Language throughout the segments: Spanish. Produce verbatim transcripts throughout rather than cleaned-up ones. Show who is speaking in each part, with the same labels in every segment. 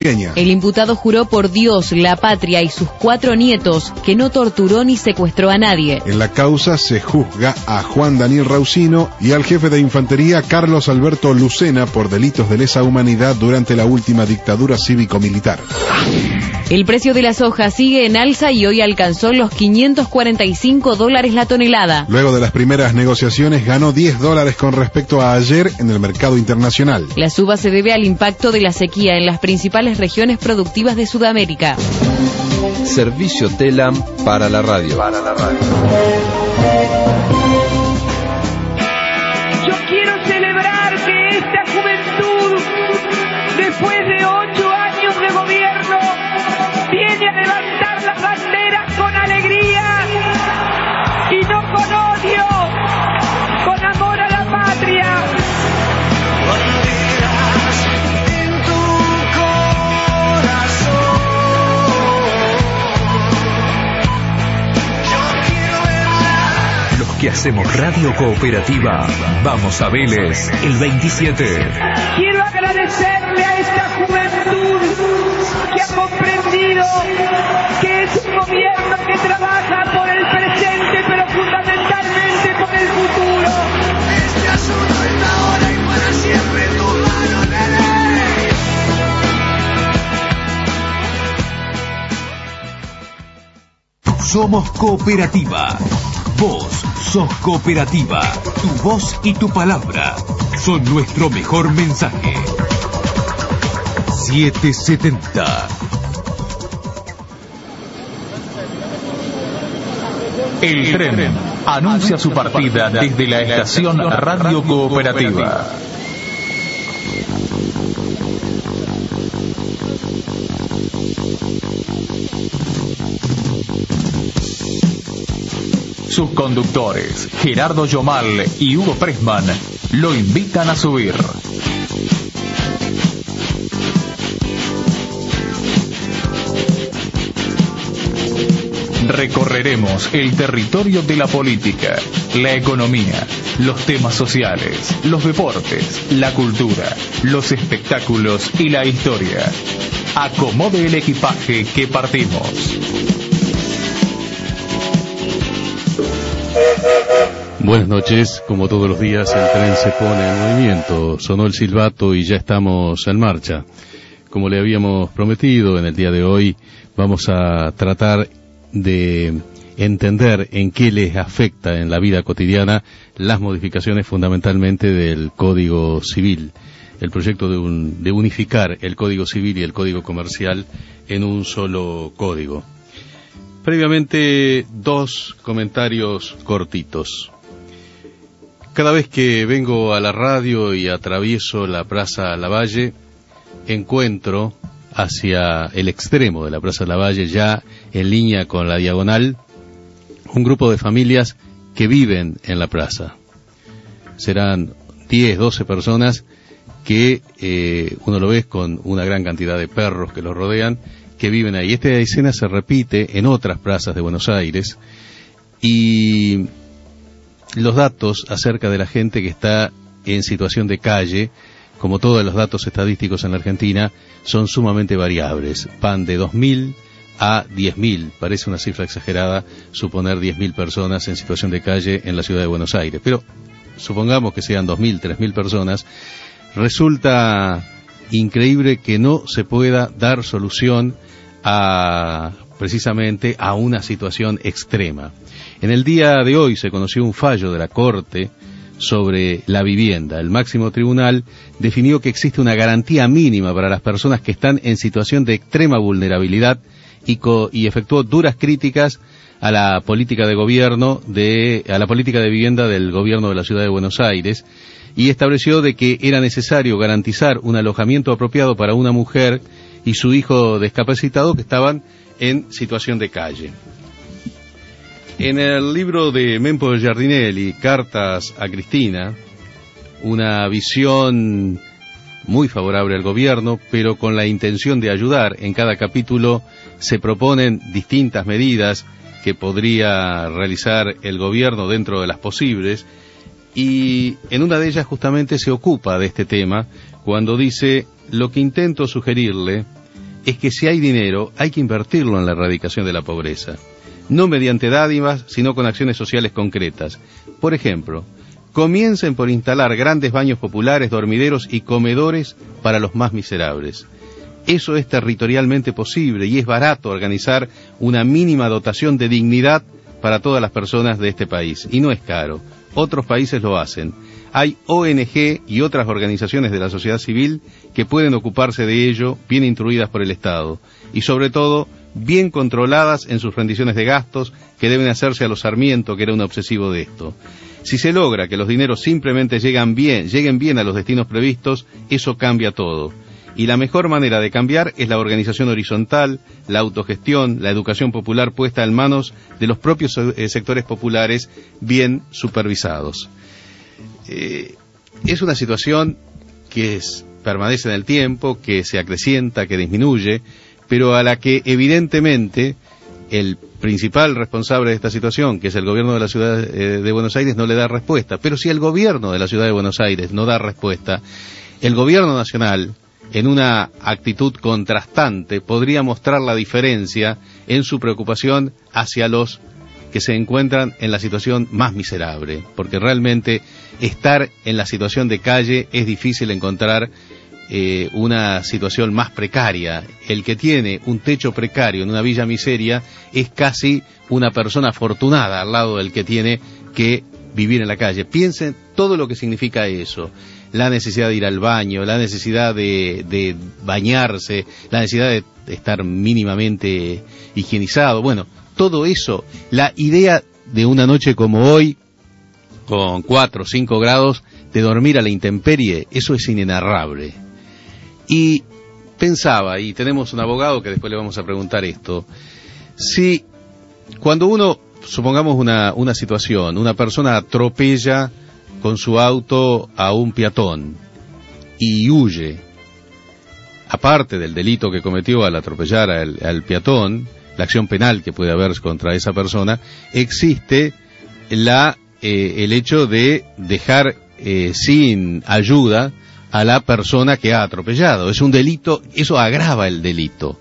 Speaker 1: El imputado juró por Dios, la patria y sus cuatro nietos que no torturó ni secuestró a nadie.
Speaker 2: En la causa se juzga a Juan Daniel Rausino y al jefe de infantería Carlos Alberto Lucena por delitos de lesa humanidad durante la última dictadura cívico-militar.
Speaker 1: El precio de la soja sigue en alza y hoy alcanzó los quinientos cuarenta y cinco dólares la tonelada.
Speaker 2: Luego de las primeras negociaciones ganó diez dólares con respecto a ayer en el mercado internacional.
Speaker 1: La suba se debe al impacto de la sequía en las principales regiones productivas de Sudamérica.
Speaker 3: Servicio TELAM para la radio. Para la radio.
Speaker 4: Yo quiero celebrar que esta juventud, después de ocho años de gobierno, viene a levantar las banderas con alegría y no con odio, con amor a la patria.
Speaker 5: Que hacemos Radio Cooperativa. Vamos a Vélez el veintisiete.
Speaker 4: Quiero agradecerle a esta juventud que ha comprendido que es un gobierno que trabaja por el presente, pero fundamentalmente por el futuro. Este asunto es ahora y para siempre en tus manos,
Speaker 5: nene. Somos Cooperativa. Vos sos Cooperativa. Tu voz y tu palabra son nuestro mejor mensaje. setecientos setenta. El tren anuncia su partida desde la estación Radio Cooperativa. Sus conductores, Gerardo Yomal y Hugo Pressman, lo invitan a subir. Recorreremos el territorio de la política, la economía, los temas sociales, los deportes, la cultura, los espectáculos y la historia. Acomode el equipaje que partimos.
Speaker 6: Buenas noches, como todos los días el tren se pone en movimiento, sonó el silbato y ya estamos en marcha. Como le habíamos prometido, en el día de hoy vamos a tratar de entender en qué les afecta en la vida cotidiana las modificaciones fundamentalmente del Código Civil, el proyecto de, un, de unificar el Código Civil y el Código Comercial en un solo código. Previamente, dos comentarios cortitos. Cada vez que vengo a la radio y atravieso la Plaza Lavalle, encuentro hacia el extremo de la Plaza Lavalle, ya en línea con la diagonal, un grupo de familias que viven en la plaza. Serán diez, doce personas que eh, uno lo ve con una gran cantidad de perros que los rodean, que viven ahí. Esta escena se repite en otras plazas de Buenos Aires y los datos acerca de la gente que está en situación de calle, como todos los datos estadísticos en la Argentina, son sumamente variables. Van de dos mil a diez mil. Parece una cifra exagerada suponer diez mil personas en situación de calle en la ciudad de Buenos Aires. Pero supongamos que sean dos mil, tres mil personas. Resulta increíble que no se pueda dar solución a precisamente a una situación extrema. En el día de hoy se conoció un fallo de la Corte sobre la vivienda. El máximo tribunal definió que existe una garantía mínima para las personas que están en situación de extrema vulnerabilidad y, co y efectuó duras críticas a la política de gobierno de a la política de vivienda del gobierno de la ciudad de Buenos Aires y estableció de que era necesario garantizar un alojamiento apropiado para una mujer y su hijo discapacitado que estaban en situación de calle. En el libro de Mempo Giardinelli, Cartas a Cristina, una visión muy favorable al gobierno, pero con la intención de ayudar. En cada capítulo se proponen distintas medidas que podría realizar el gobierno dentro de las posibles, y en una de ellas justamente se ocupa de este tema, cuando dice: lo que intento sugerirle es que si hay dinero, hay que invertirlo en la erradicación de la pobreza. No mediante dádivas, sino con acciones sociales concretas. Por ejemplo, comiencen por instalar grandes baños populares, dormideros y comedores para los más miserables. Eso es territorialmente posible y es barato organizar una mínima dotación de dignidad para todas las personas de este país. Y no es caro. Otros países lo hacen. Hay O N G y otras organizaciones de la sociedad civil que pueden ocuparse de ello, bien instruidas por el Estado. Y sobre todo, bien controladas en sus rendiciones de gastos, que deben hacerse a los Sarmiento, que era un obsesivo de esto. Si se logra que los dineros simplemente llegan bien, lleguen bien a los destinos previstos, eso cambia todo. Y la mejor manera de cambiar es la organización horizontal, la autogestión, la educación popular puesta en manos de los propios eh, sectores populares bien supervisados. Eh, es una situación que es, permanece en el tiempo, que se acrecienta, que disminuye, pero a la que evidentemente el principal responsable de esta situación, que es el gobierno de la ciudad eh, de Buenos Aires, no le da respuesta. Pero si el gobierno de la ciudad de Buenos Aires no da respuesta, el gobierno nacional, en una actitud contrastante, podría mostrar la diferencia en su preocupación hacia los que se encuentran en la situación más miserable, porque realmente estar en la situación de calle es difícil encontrar eh, una situación más precaria. El que tiene un techo precario en una villa miseria es casi una persona afortunada al lado del que tiene que vivir en la calle. Piensen todo lo que significa eso. La necesidad de ir al baño, la necesidad de, de bañarse, la necesidad de estar mínimamente higienizado. Bueno, todo eso, la idea de una noche como hoy, con cuatro o cinco grados, de dormir a la intemperie, eso es inenarrable. Y pensaba, y tenemos un abogado que después le vamos a preguntar esto, si cuando uno, supongamos una, una situación, una persona atropella con su auto a un peatón y huye, aparte del delito que cometió al atropellar al, al peatón, la acción penal que puede haber contra esa persona, existe la eh, el hecho de dejar eh, sin ayuda a la persona que ha atropellado. Es un delito, eso agrava el delito.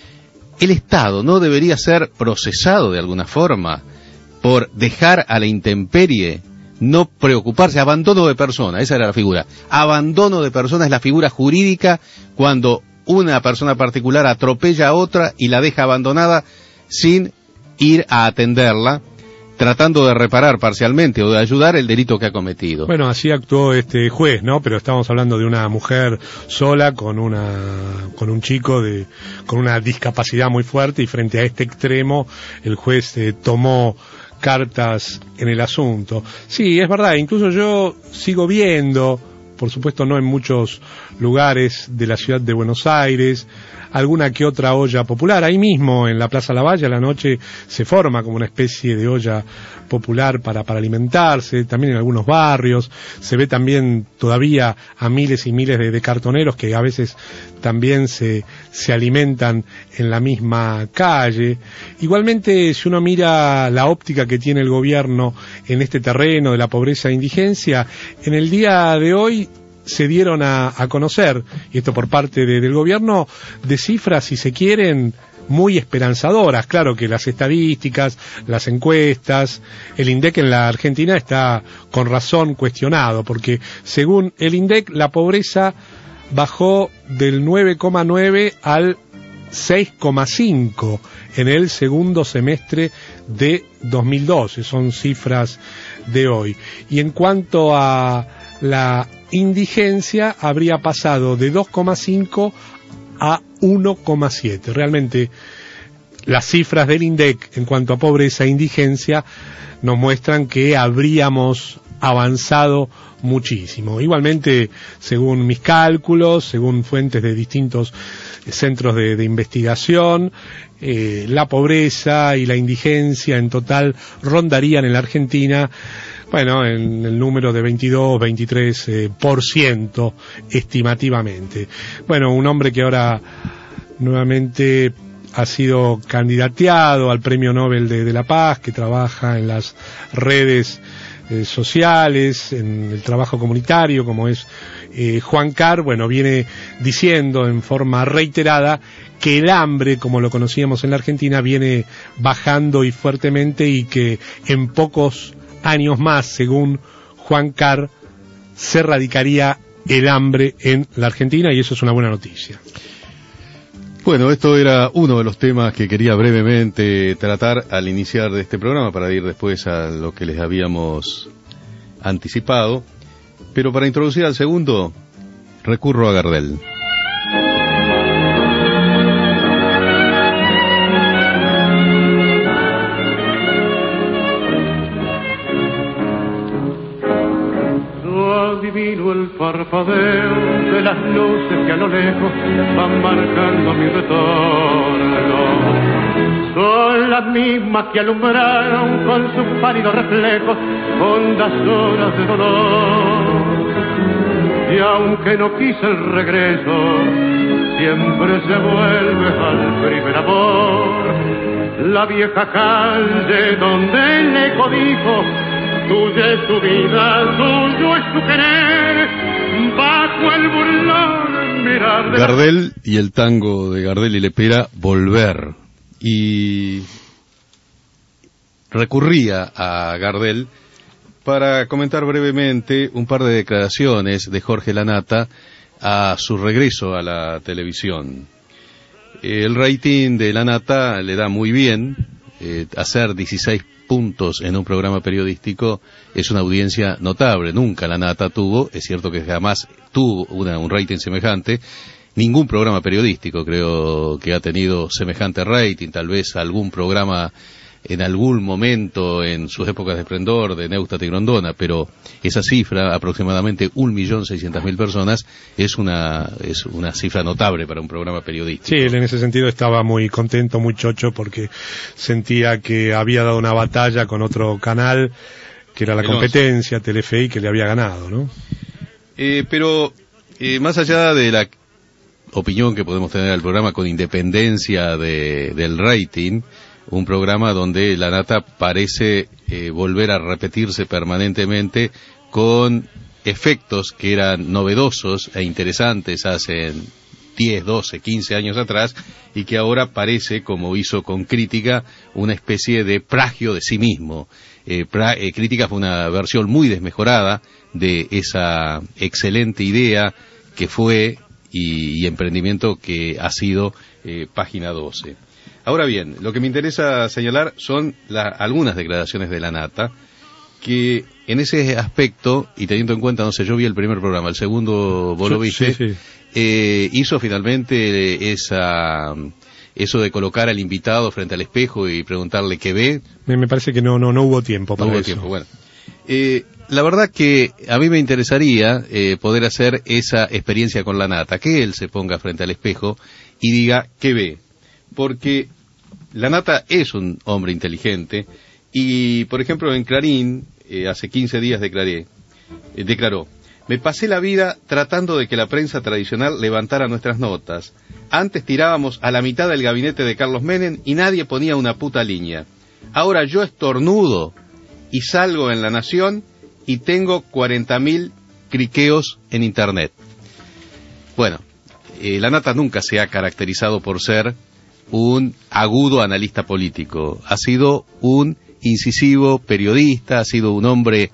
Speaker 6: El Estado no debería ser procesado de alguna forma por dejar a la intemperie, no preocuparse, abandono de persona, esa era la figura. Abandono de persona es la figura jurídica cuando una persona particular atropella a otra y la deja abandonada sin ir a atenderla, tratando de reparar parcialmente o de ayudar el delito que ha cometido.
Speaker 7: Bueno, así actuó este juez, ¿no? Pero estamos hablando de una mujer sola con una con un chico de con una discapacidad muy fuerte, y frente a este extremo el juez eh, tomó cartas en el asunto. Sí, es verdad, incluso yo sigo viendo, por supuesto no en muchos lugares de la ciudad de Buenos Aires, alguna que otra olla popular. Ahí mismo en la Plaza Lavalle a la noche se forma como una especie de olla popular para, para alimentarse, también en algunos barrios. Se ve también todavía a miles y miles de, de cartoneros que a veces también se, se alimentan en la misma calle. Igualmente, si uno mira la óptica que tiene el gobierno en este terreno de la pobreza e indigencia, en el día de hoy se dieron a, a conocer, y esto por parte de, del gobierno, de cifras, si se quieren, muy esperanzadoras. Claro que las estadísticas, las encuestas, el INDEC en la Argentina está con razón cuestionado, porque según el INDEC la pobreza bajó del nueve coma nueve al seis coma cinco en el segundo semestre de dos mil doce, son cifras de hoy. Y en cuanto a la indigencia, habría pasado de dos coma cinco a uno coma siete. Realmente las cifras del INDEC en cuanto a pobreza e indigencia nos muestran que habríamos avanzado muchísimo. Igualmente, según mis cálculos, según fuentes de distintos centros de, de investigación, eh, la pobreza y la indigencia en total rondarían en la Argentina, bueno, en el número de veintidós, veintitrés eh, por ciento estimativamente. Bueno, un hombre que ahora nuevamente ha sido candidateado al Premio Nobel de, de la Paz, que trabaja en las redes eh, sociales, en el trabajo comunitario, como es Eh, Juan Carr, bueno, viene diciendo en forma reiterada que el hambre, como lo conocíamos en la Argentina, viene bajando y fuertemente, y que en pocos años más, según Juan Carr, se erradicaría el hambre en la Argentina, y eso es una buena noticia.
Speaker 6: Bueno, esto era uno de los temas que quería brevemente tratar al iniciar de este programa, para ir después a lo que les habíamos anticipado. Pero para introducir al segundo, recurro a Gardel.
Speaker 8: Adivino el parpadeo de las luces que a lo lejos van marcando mi retorno. Son las mismas que alumbraron con sus pálidos reflejos hondas horas de dolor. Y aunque no quise el regreso, siempre se vuelve al primer amor. La vieja calle donde el eco dijo: tuya es tu vida, tuyo es tu querer, bajo el burlón mirar de...
Speaker 6: Gardel y el tango de Gardel y Lepera, Volver. Y recurría a Gardel para comentar brevemente un par de declaraciones de Jorge Lanata a su regreso a la televisión. El rating de Lanata le da muy bien. Eh, hacer dieciséis puntos en un programa periodístico es una audiencia notable. Nunca Lanata tuvo, es cierto que jamás tuvo una, un rating semejante. Ningún programa periodístico creo que ha tenido semejante rating. Tal vez algún programa en algún momento en sus épocas de esplendor de Neustadt y Grondona, pero esa cifra, aproximadamente un millón seiscientas mil personas, es una es una cifra notable para un programa periodístico.
Speaker 7: Sí, él en ese sentido estaba muy contento, muy chocho, porque sentía que había dado una batalla con otro canal, que era la competencia, Telefe, que le había ganado, ¿no?
Speaker 6: Eh, pero, eh, más allá de la opinión que podemos tener del programa, con independencia de, del rating, un programa donde Lanata parece eh, volver a repetirse permanentemente, con efectos que eran novedosos e interesantes hace diez, doce, quince años atrás, y que ahora parece, como hizo con Crítica, una especie de plagio de sí mismo. Eh, pra, eh, Crítica fue una versión muy desmejorada de esa excelente idea que fue y, y emprendimiento que ha sido eh, Página doce. Ahora bien, lo que me interesa señalar son la, algunas declaraciones de Lanata, que en ese aspecto, y teniendo en cuenta, no sé, yo vi el primer programa, el segundo vos lo viste, sí, sí. Eh, hizo finalmente esa, eso de colocar al invitado frente al espejo y preguntarle qué ve.
Speaker 7: Me, me parece que no, no, no hubo tiempo para
Speaker 6: no hubo
Speaker 7: eso.
Speaker 6: Tiempo, bueno. Eh, la verdad que a mí me interesaría eh, poder hacer esa experiencia con Lanata, que él se ponga frente al espejo y diga qué ve. Porque Lanata es un hombre inteligente y, por ejemplo, en Clarín, eh, hace quince días declaré, eh, declaró, me pasé la vida tratando de que la prensa tradicional levantara nuestras notas. Antes tirábamos a la mitad del gabinete de Carlos Menem y nadie ponía una puta línea. Ahora yo estornudo y salgo en La Nación y tengo cuarenta mil criqueos en Internet. Bueno, eh, Lanata nunca se ha caracterizado por ser un agudo analista político. Ha sido un incisivo periodista, ha sido un hombre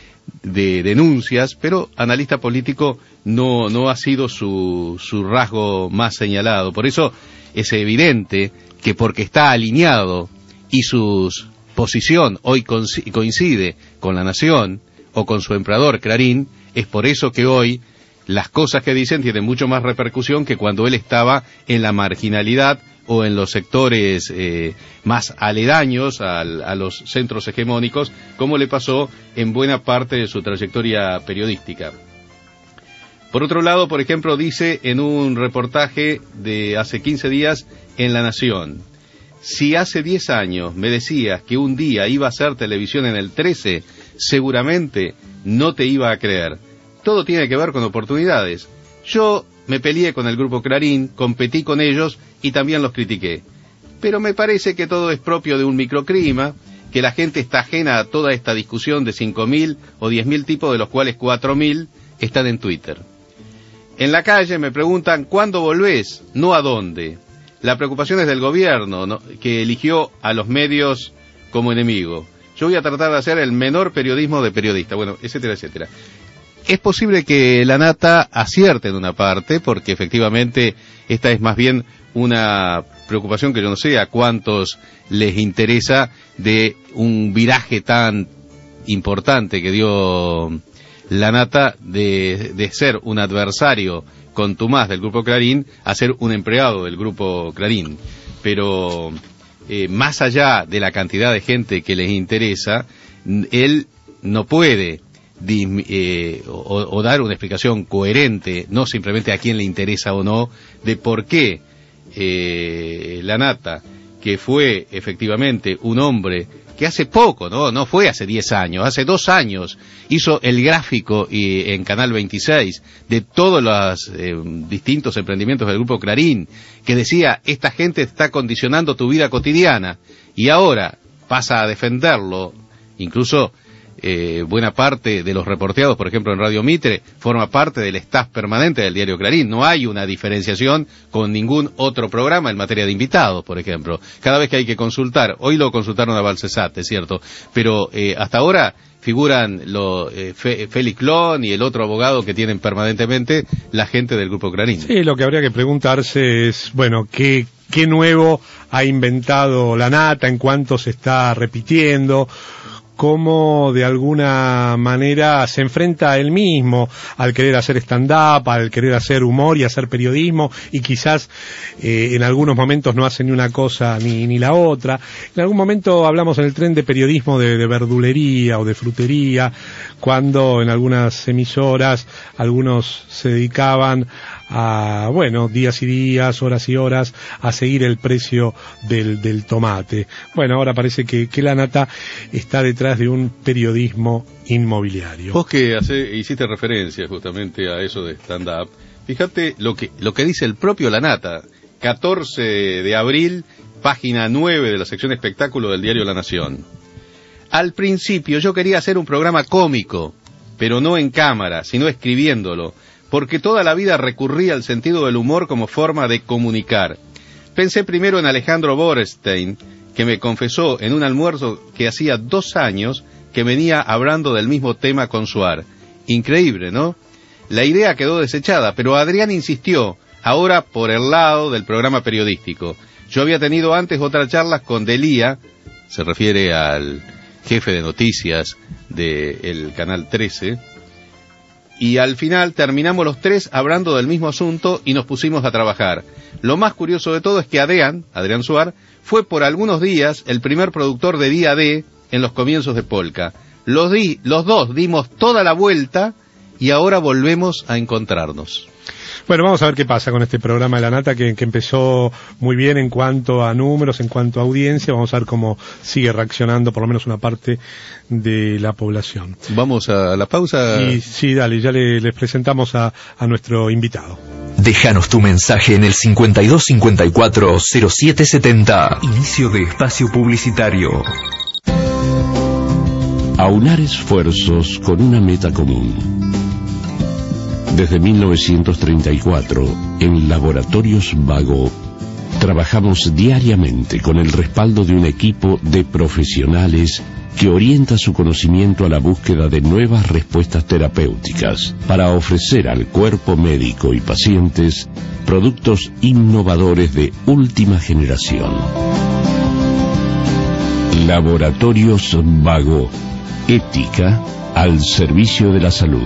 Speaker 6: de denuncias, pero analista político no, no ha sido su, su rasgo más señalado. Por eso es evidente que, porque está alineado y su posición hoy coincide con La Nación o con su emperador Clarín, es por eso que hoy las cosas que dicen tienen mucho más repercusión que cuando él estaba en la marginalidad o en los sectores eh, más aledaños al, a los centros hegemónicos, como le pasó en buena parte de su trayectoria periodística. Por otro lado, por ejemplo, dice en un reportaje de hace quince días en La Nación, si hace diez años me decías que un día iba a hacer televisión en el trece, seguramente no te iba a creer. Todo tiene que ver con oportunidades. Yo me peleé con el grupo Clarín, competí con ellos y también los critiqué. Pero me parece que todo es propio de un microclima, que la gente está ajena a toda esta discusión de cinco mil o diez mil tipos, de los cuales cuatro mil están en Twitter.
Speaker 9: En la calle me preguntan, ¿cuándo volvés? No a dónde. La preocupación es del gobierno, ¿no?, que eligió a los medios como enemigo. Yo voy a tratar de hacer el menor periodismo de periodista, bueno, etcétera, etcétera. Es posible que la Nata acierte en una parte, porque efectivamente esta es más bien una preocupación que yo no sé a cuántos les interesa de un viraje tan importante que dio la Nata de, de ser un adversario contumaz del Grupo Clarín a ser un empleado del Grupo Clarín. Pero eh, más allá de la cantidad de gente que les interesa, él no puede eh, o, o dar una explicación coherente, no simplemente a quién le interesa o no, de por qué eh, la Nata, que fue efectivamente un hombre que hace poco, no no fue hace diez años, hace dos años, hizo el gráfico y, en Canal veintiséis de todos los eh, distintos emprendimientos del Grupo Clarín, que decía, esta gente está condicionando tu vida cotidiana, y ahora pasa a defenderlo. Incluso eh, buena parte de los reporteados, por ejemplo en Radio Mitre, forma parte del staff permanente del diario Clarín. No hay una diferenciación con ningún otro programa en materia de invitados, por ejemplo. Cada vez que hay que consultar, hoy lo consultaron a Balsesat, es cierto, pero eh, hasta ahora figuran lo, eh, Fe, Félix Clon y el otro abogado que tienen permanentemente la gente del Grupo Clarín.
Speaker 7: Sí, lo que habría que preguntarse es, bueno, ¿qué, qué nuevo ha inventado la Nata, en cuánto se está repitiendo? Cómo de alguna manera se enfrenta a él mismo al querer hacer stand-up, al querer hacer humor y hacer periodismo, y quizás eh, en algunos momentos no hace ni una cosa ni, ni la otra. En algún momento hablamos en el tren de periodismo de, de verdulería o de frutería, cuando en algunas emisoras algunos se dedicaban a, bueno, días y días, horas y horas, a seguir el precio del, del tomate. Bueno, ahora parece que, que la Nata está detrás de un periodismo inmobiliario.
Speaker 9: Vos que hace, hiciste referencia justamente a eso de stand-up, fíjate lo que, lo que dice el propio la Nata, catorce de abril, página nueve de la sección espectáculo del diario La Nación. Al principio yo quería hacer un programa cómico, pero no en cámara, sino escribiéndolo, porque toda la vida recurría al sentido del humor como forma de comunicar. Pensé primero en Alejandro Borstein, que me confesó en un almuerzo que hacía dos años que venía hablando del mismo tema con Suar. Increíble, ¿no? La idea quedó desechada, pero Adrián insistió, ahora por el lado del programa periodístico. Yo había tenido antes otras charlas con Delía, se refiere al jefe de noticias del Canal trece, y al final terminamos los tres hablando del mismo asunto y nos pusimos a trabajar. Lo más curioso de todo es que Adrián, Adrián Suar, fue por algunos días el primer productor de Día D en los comienzos de Polka. Los, di, los dos dimos toda la vuelta y ahora volvemos a encontrarnos.
Speaker 7: Bueno, vamos a ver qué pasa con este programa de la Nata, que, que empezó muy bien en cuanto a números, en cuanto a audiencia. Vamos a ver cómo sigue reaccionando por lo menos una parte de la población.
Speaker 9: Vamos a la pausa.
Speaker 7: Y sí, dale, ya le, les presentamos a, a nuestro invitado.
Speaker 10: Déjanos tu mensaje en el cincuenta y dos cincuenta y cuatro cero siete setenta. Inicio de espacio publicitario.
Speaker 11: Aunar esfuerzos con una meta común. Desde mil novecientos treinta y cuatro, en Laboratorios Vago, trabajamos diariamente con el respaldo de un equipo de profesionales que orienta su conocimiento a la búsqueda de nuevas respuestas terapéuticas para ofrecer al cuerpo médico y pacientes productos innovadores de última generación. Laboratorios Vago, ética al servicio de la salud.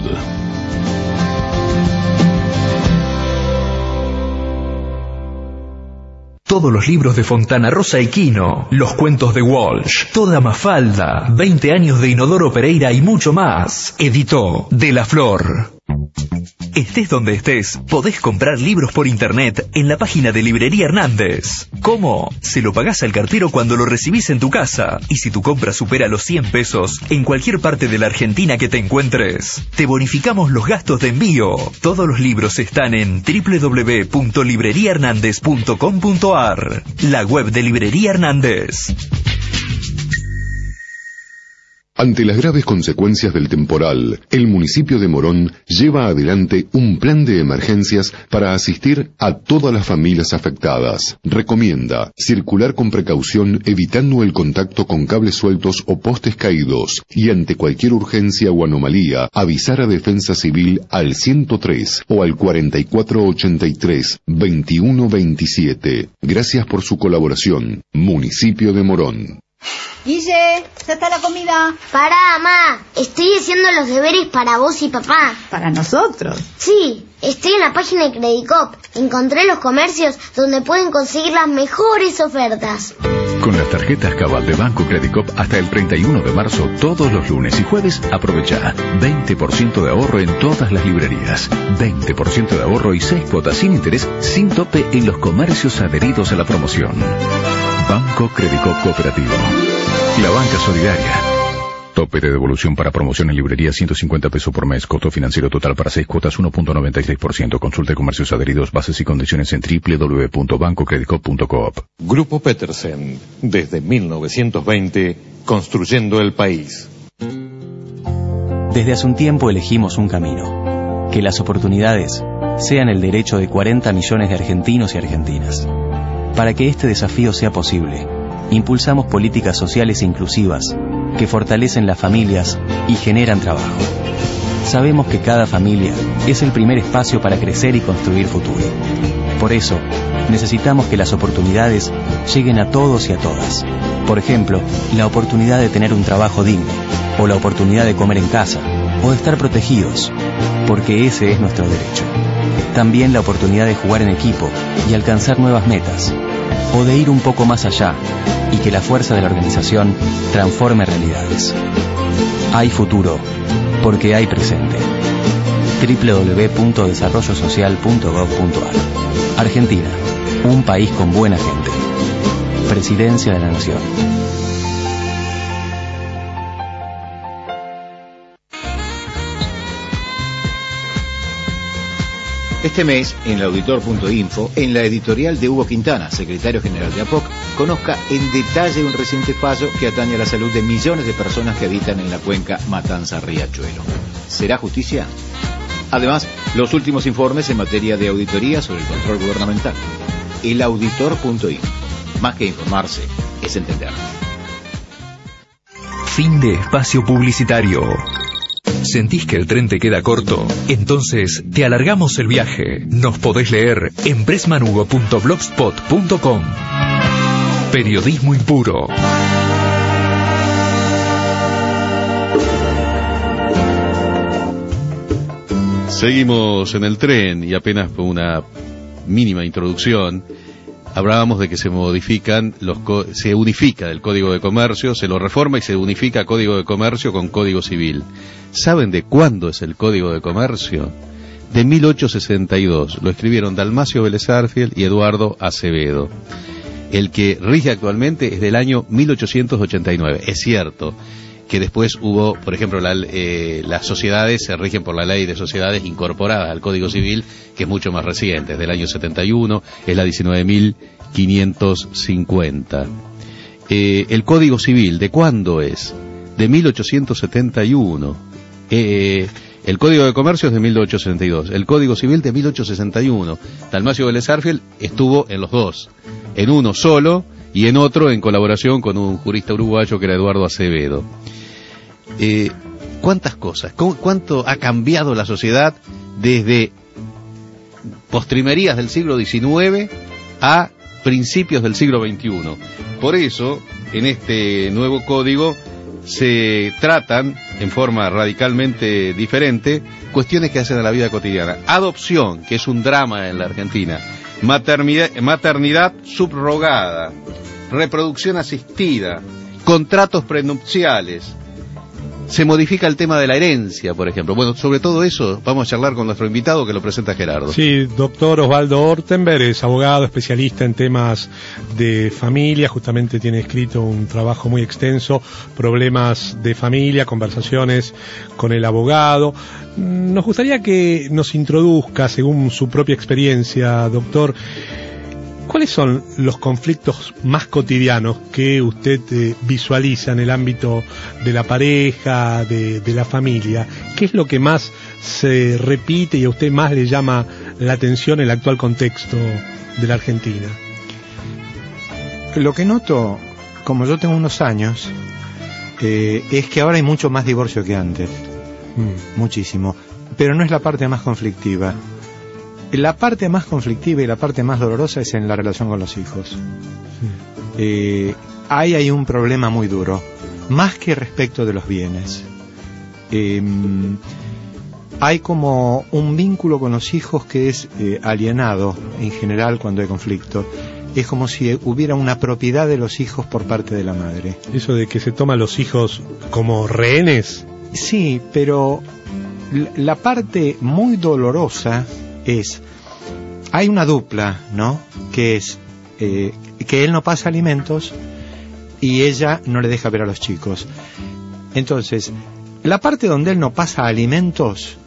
Speaker 10: Todos los libros de Fontana Rosa y Quino, los cuentos de Walsh, toda Mafalda, veinte años de Inodoro Pereira y mucho más. Editó De la Flor. Estés donde estés, podés comprar libros por internet en la página de Librería Hernández. ¿Cómo? Se lo pagás al cartero cuando lo recibís en tu casa. Y si tu compra supera los cien pesos, en cualquier parte de la Argentina que te encuentres, te bonificamos los gastos de envío. Todos los libros están en doble u doble u doble u punto librería hernández punto com punto a r, la web de Librería Hernández.
Speaker 12: Ante las graves consecuencias del temporal, el municipio de Morón lleva adelante un plan de emergencias para asistir a todas las familias afectadas. Recomienda circular con precaución evitando el contacto con cables sueltos o postes caídos y ante cualquier urgencia o anomalía avisar a Defensa Civil al ciento tres o al cuarenta y cuatro ochenta y tres veintiuno veintisiete. Gracias por su colaboración. Municipio de Morón.
Speaker 13: Guille, ya está la comida.
Speaker 14: Pará, mamá. Estoy haciendo los deberes para vos y papá.
Speaker 13: ¿Para nosotros?
Speaker 14: Sí, estoy en la página de Credicop. Encontré los comercios donde pueden conseguir las mejores ofertas.
Speaker 15: Con las tarjetas Cabal de Banco Credicop hasta el treinta y uno de marzo, todos los lunes y jueves, aprovecha veinte por ciento de ahorro en todas las librerías. veinte por ciento de ahorro y seis cuotas sin interés, sin tope en los comercios adheridos a la promoción. Banco Credicop Cooperativo. La banca solidaria. Tope de devolución para promoción en librería ciento cincuenta pesos por mes. Costo financiero total para seis cuotas uno punto noventa y seis por ciento. Consulte comercios adheridos, bases y condiciones en doble u doble u doble u punto banco credicop punto coop.
Speaker 16: Grupo Petersen. Desde mil novecientos veinte, construyendo el país.
Speaker 17: Desde hace un tiempo elegimos un camino. Que las oportunidades sean el derecho de cuarenta millones de argentinos y argentinas. Para que este desafío sea posible, impulsamos políticas sociales inclusivas que fortalecen las familias y generan trabajo. Sabemos que cada familia es el primer espacio para crecer y construir futuro. Por eso, necesitamos que las oportunidades lleguen a todos y a todas. Por ejemplo, la oportunidad de tener un trabajo digno, o la oportunidad de comer en casa, o de estar protegidos, porque ese es nuestro derecho. También la oportunidad de jugar en equipo y alcanzar nuevas metas, o de ir un poco más allá y que la fuerza de la organización transforme realidades. Hay futuro, porque hay presente. doble u doble u doble u punto desarrollo social punto gov punto ar. Argentina, un país con buena gente. Presidencia de la Nación.
Speaker 18: Este mes, en el auditor punto info, en la editorial de Hugo Quintana, secretario general de A P O C, conozca en detalle un reciente fallo que atañe a la salud de millones de personas que habitan en la cuenca Matanza-Riachuelo. ¿Será justicia? Además, los últimos informes en materia de auditoría sobre el control gubernamental. el auditor punto info. Más que informarse, es entender.
Speaker 10: Fin de espacio publicitario. ¿Sentís que el tren te queda corto? Entonces, te alargamos el viaje. Nos podés leer en pressmanhugo punto blogspot punto com. Periodismo impuro.
Speaker 9: Seguimos en el tren y apenas por una mínima introducción hablábamos de que se modifican los se unifica el Código de Comercio, se lo reforma y se unifica Código de Comercio con Código Civil. ¿Saben de cuándo es el Código de Comercio? De mil ochocientos sesenta y dos. Lo escribieron Dalmacio Vélez Arfield y Eduardo Acevedo. El que rige actualmente es del año mil ochocientos ochenta y nueve. Es cierto que después hubo, por ejemplo, la, eh, las sociedades se rigen por la ley de sociedades incorporada al Código Civil, que es mucho más reciente, es del año setenta y uno, es la diecinueve mil quinientos cincuenta. Eh, el Código Civil, ¿de cuándo es? De mil ochocientos setenta y uno. Eh, el Código de Comercio es de mil ochocientos sesenta y dos, el Código Civil de mil ochocientos sesenta y uno. Dalmacio Vélez Arfield estuvo en los dos, en uno solo y en otro en colaboración con un jurista uruguayo que era Eduardo Acevedo. Eh, ¿Cuántas cosas? ¿Cuánto ha cambiado la sociedad desde postrimerías del siglo diecinueve a principios del siglo veintiuno? Por eso, en este nuevo código se tratan en forma radicalmente diferente cuestiones que hacen a la vida cotidiana. Adopción, que es un drama en la Argentina. Maternidad, maternidad subrogada. Reproducción asistida. Contratos prenupciales. Se modifica el tema de la herencia, por ejemplo. Bueno, sobre todo eso vamos a charlar con nuestro invitado que lo presenta Gerardo.
Speaker 7: Sí, doctor Osvaldo Ortenberg es abogado, especialista en temas de familia, justamente tiene escrito un trabajo muy extenso, problemas de familia, conversaciones con el abogado. Nos gustaría que nos introduzca, según su propia experiencia, doctor, ¿Cuáles son los conflictos más cotidianos que usted eh, visualiza en el ámbito de la pareja, de, de la familia? ¿Qué es lo que más se repite y a usted más le llama la atención en el actual contexto de la Argentina?
Speaker 19: Lo que noto, como yo tengo unos años, eh, es que ahora hay mucho más divorcio que antes. Mm. Muchísimo. Pero no es la parte más conflictiva. La parte más conflictiva y la parte más dolorosa es en la relación con los hijos. Eh, ahí hay un problema muy duro, más que respecto de los bienes. Eh, hay como un vínculo con los hijos que es eh, alienado en general cuando hay conflicto. Es como si hubiera una propiedad de los hijos por parte de la madre.
Speaker 7: ¿Eso de que se toman los hijos como rehenes?
Speaker 19: Sí, pero la parte muy dolorosa es, hay una dupla, ¿no? Que es eh, que él no pasa alimentos y ella no le deja ver a los chicos. Entonces, la parte donde él no pasa alimentos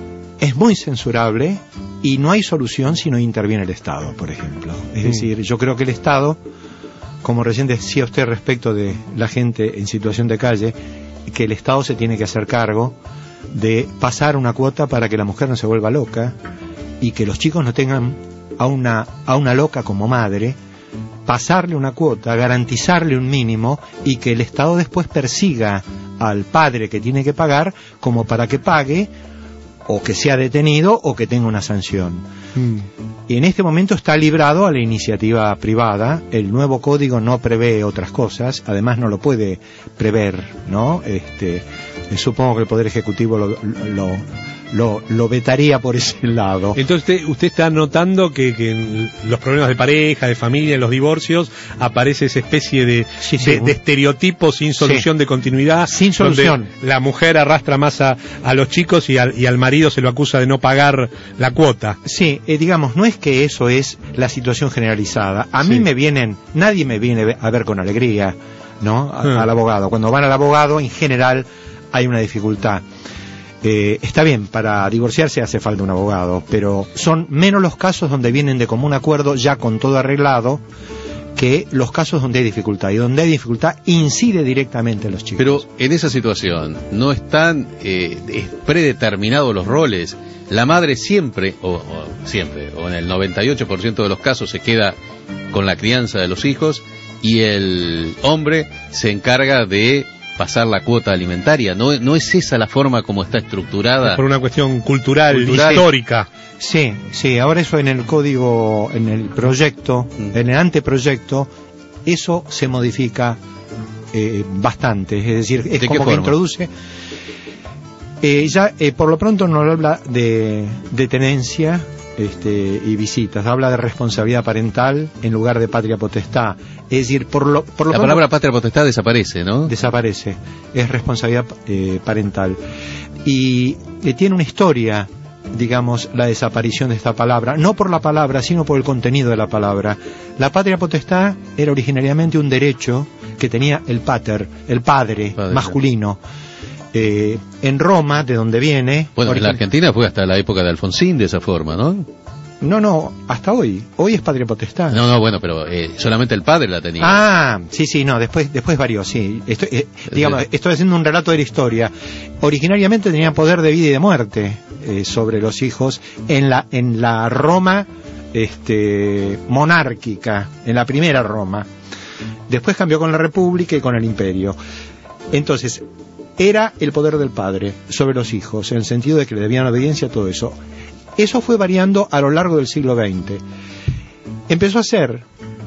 Speaker 19: es muy censurable y no hay solución si no interviene el Estado, por ejemplo. Es decir, yo creo que el Estado, como recién decía usted respecto de la gente en situación de calle, que el Estado se tiene que hacer cargo de pasar una cuota para que la mujer no se vuelva loca y que los chicos no tengan a una, a una loca como madre, pasarle una cuota, garantizarle un mínimo y que el Estado después persiga al padre que tiene que pagar como para que pague o que sea detenido o que tenga una sanción. Mm. Y en este momento está librado a la iniciativa privada. El nuevo código no prevé otras cosas, además no lo puede prever, ¿no? Este, supongo que el Poder Ejecutivo lo, lo, lo, lo vetaría por ese lado.
Speaker 7: Entonces usted, usted está notando que, que en los problemas de pareja, de familia, en los divorcios, aparece esa especie de, sí, sí, de, de estereotipo sin solución, sí, de continuidad.
Speaker 19: Sin solución.
Speaker 7: La mujer arrastra más a, a los chicos y al, y al marido se lo acusa de no pagar la cuota.
Speaker 19: Sí, eh, digamos, no es que eso es la situación generalizada. A mí sí. me vienen, nadie me viene a ver con alegría, ¿no? A, hmm. al abogado. Cuando van al abogado, en general, hay una dificultad. Eh, está bien, para divorciarse hace falta un abogado, pero son menos los casos donde vienen de común acuerdo ya con todo arreglado que los casos donde hay dificultad. Y donde hay dificultad incide directamente en los chicos.
Speaker 9: Pero en esa situación no están eh, predeterminados los roles. La madre siempre, o, o siempre, o en el noventa y ocho por ciento de los casos se queda con la crianza de los hijos y el hombre se encarga de pasar la cuota alimentaria. ¿No, no es esa la forma como está estructurada?
Speaker 7: Es por una cuestión cultural, cultural, histórica.
Speaker 19: Sí, sí, ahora eso en el código, en el proyecto, mm. en el anteproyecto, eso se modifica eh, bastante. Es decir, es como que introduce... Eh, ya eh, por lo pronto no habla de, de tenencia este, y visitas, habla de responsabilidad parental en lugar de patria potestad. Es decir, por lo, por lo
Speaker 9: la palabra patria potestad desaparece, ¿no?
Speaker 19: Desaparece, es responsabilidad eh, parental. Y eh, tiene una historia, digamos, la desaparición de esta palabra, no por la palabra, sino por el contenido de la palabra. La patria potestad era originariamente un derecho que tenía el pater, el padre, padre masculino. Eh, en Roma, de donde viene...
Speaker 9: Bueno, en la Argentina fue hasta la época de Alfonsín de esa forma, ¿no?
Speaker 19: No, no, hasta hoy. Hoy es patria potestad.
Speaker 9: No, no, bueno, pero eh, solamente el padre la tenía.
Speaker 19: Ah, sí, sí, no, después después varió, sí. Estoy, eh, digamos, estoy haciendo un relato de la historia. Originariamente tenía poder de vida y de muerte eh, sobre los hijos en la en la Roma este, monárquica, en la primera Roma. Después cambió con la República y con el Imperio. Entonces... era el poder del padre sobre los hijos, en el sentido de que le debían obediencia a todo eso. Eso fue variando a lo largo del siglo veinte. Empezó a ser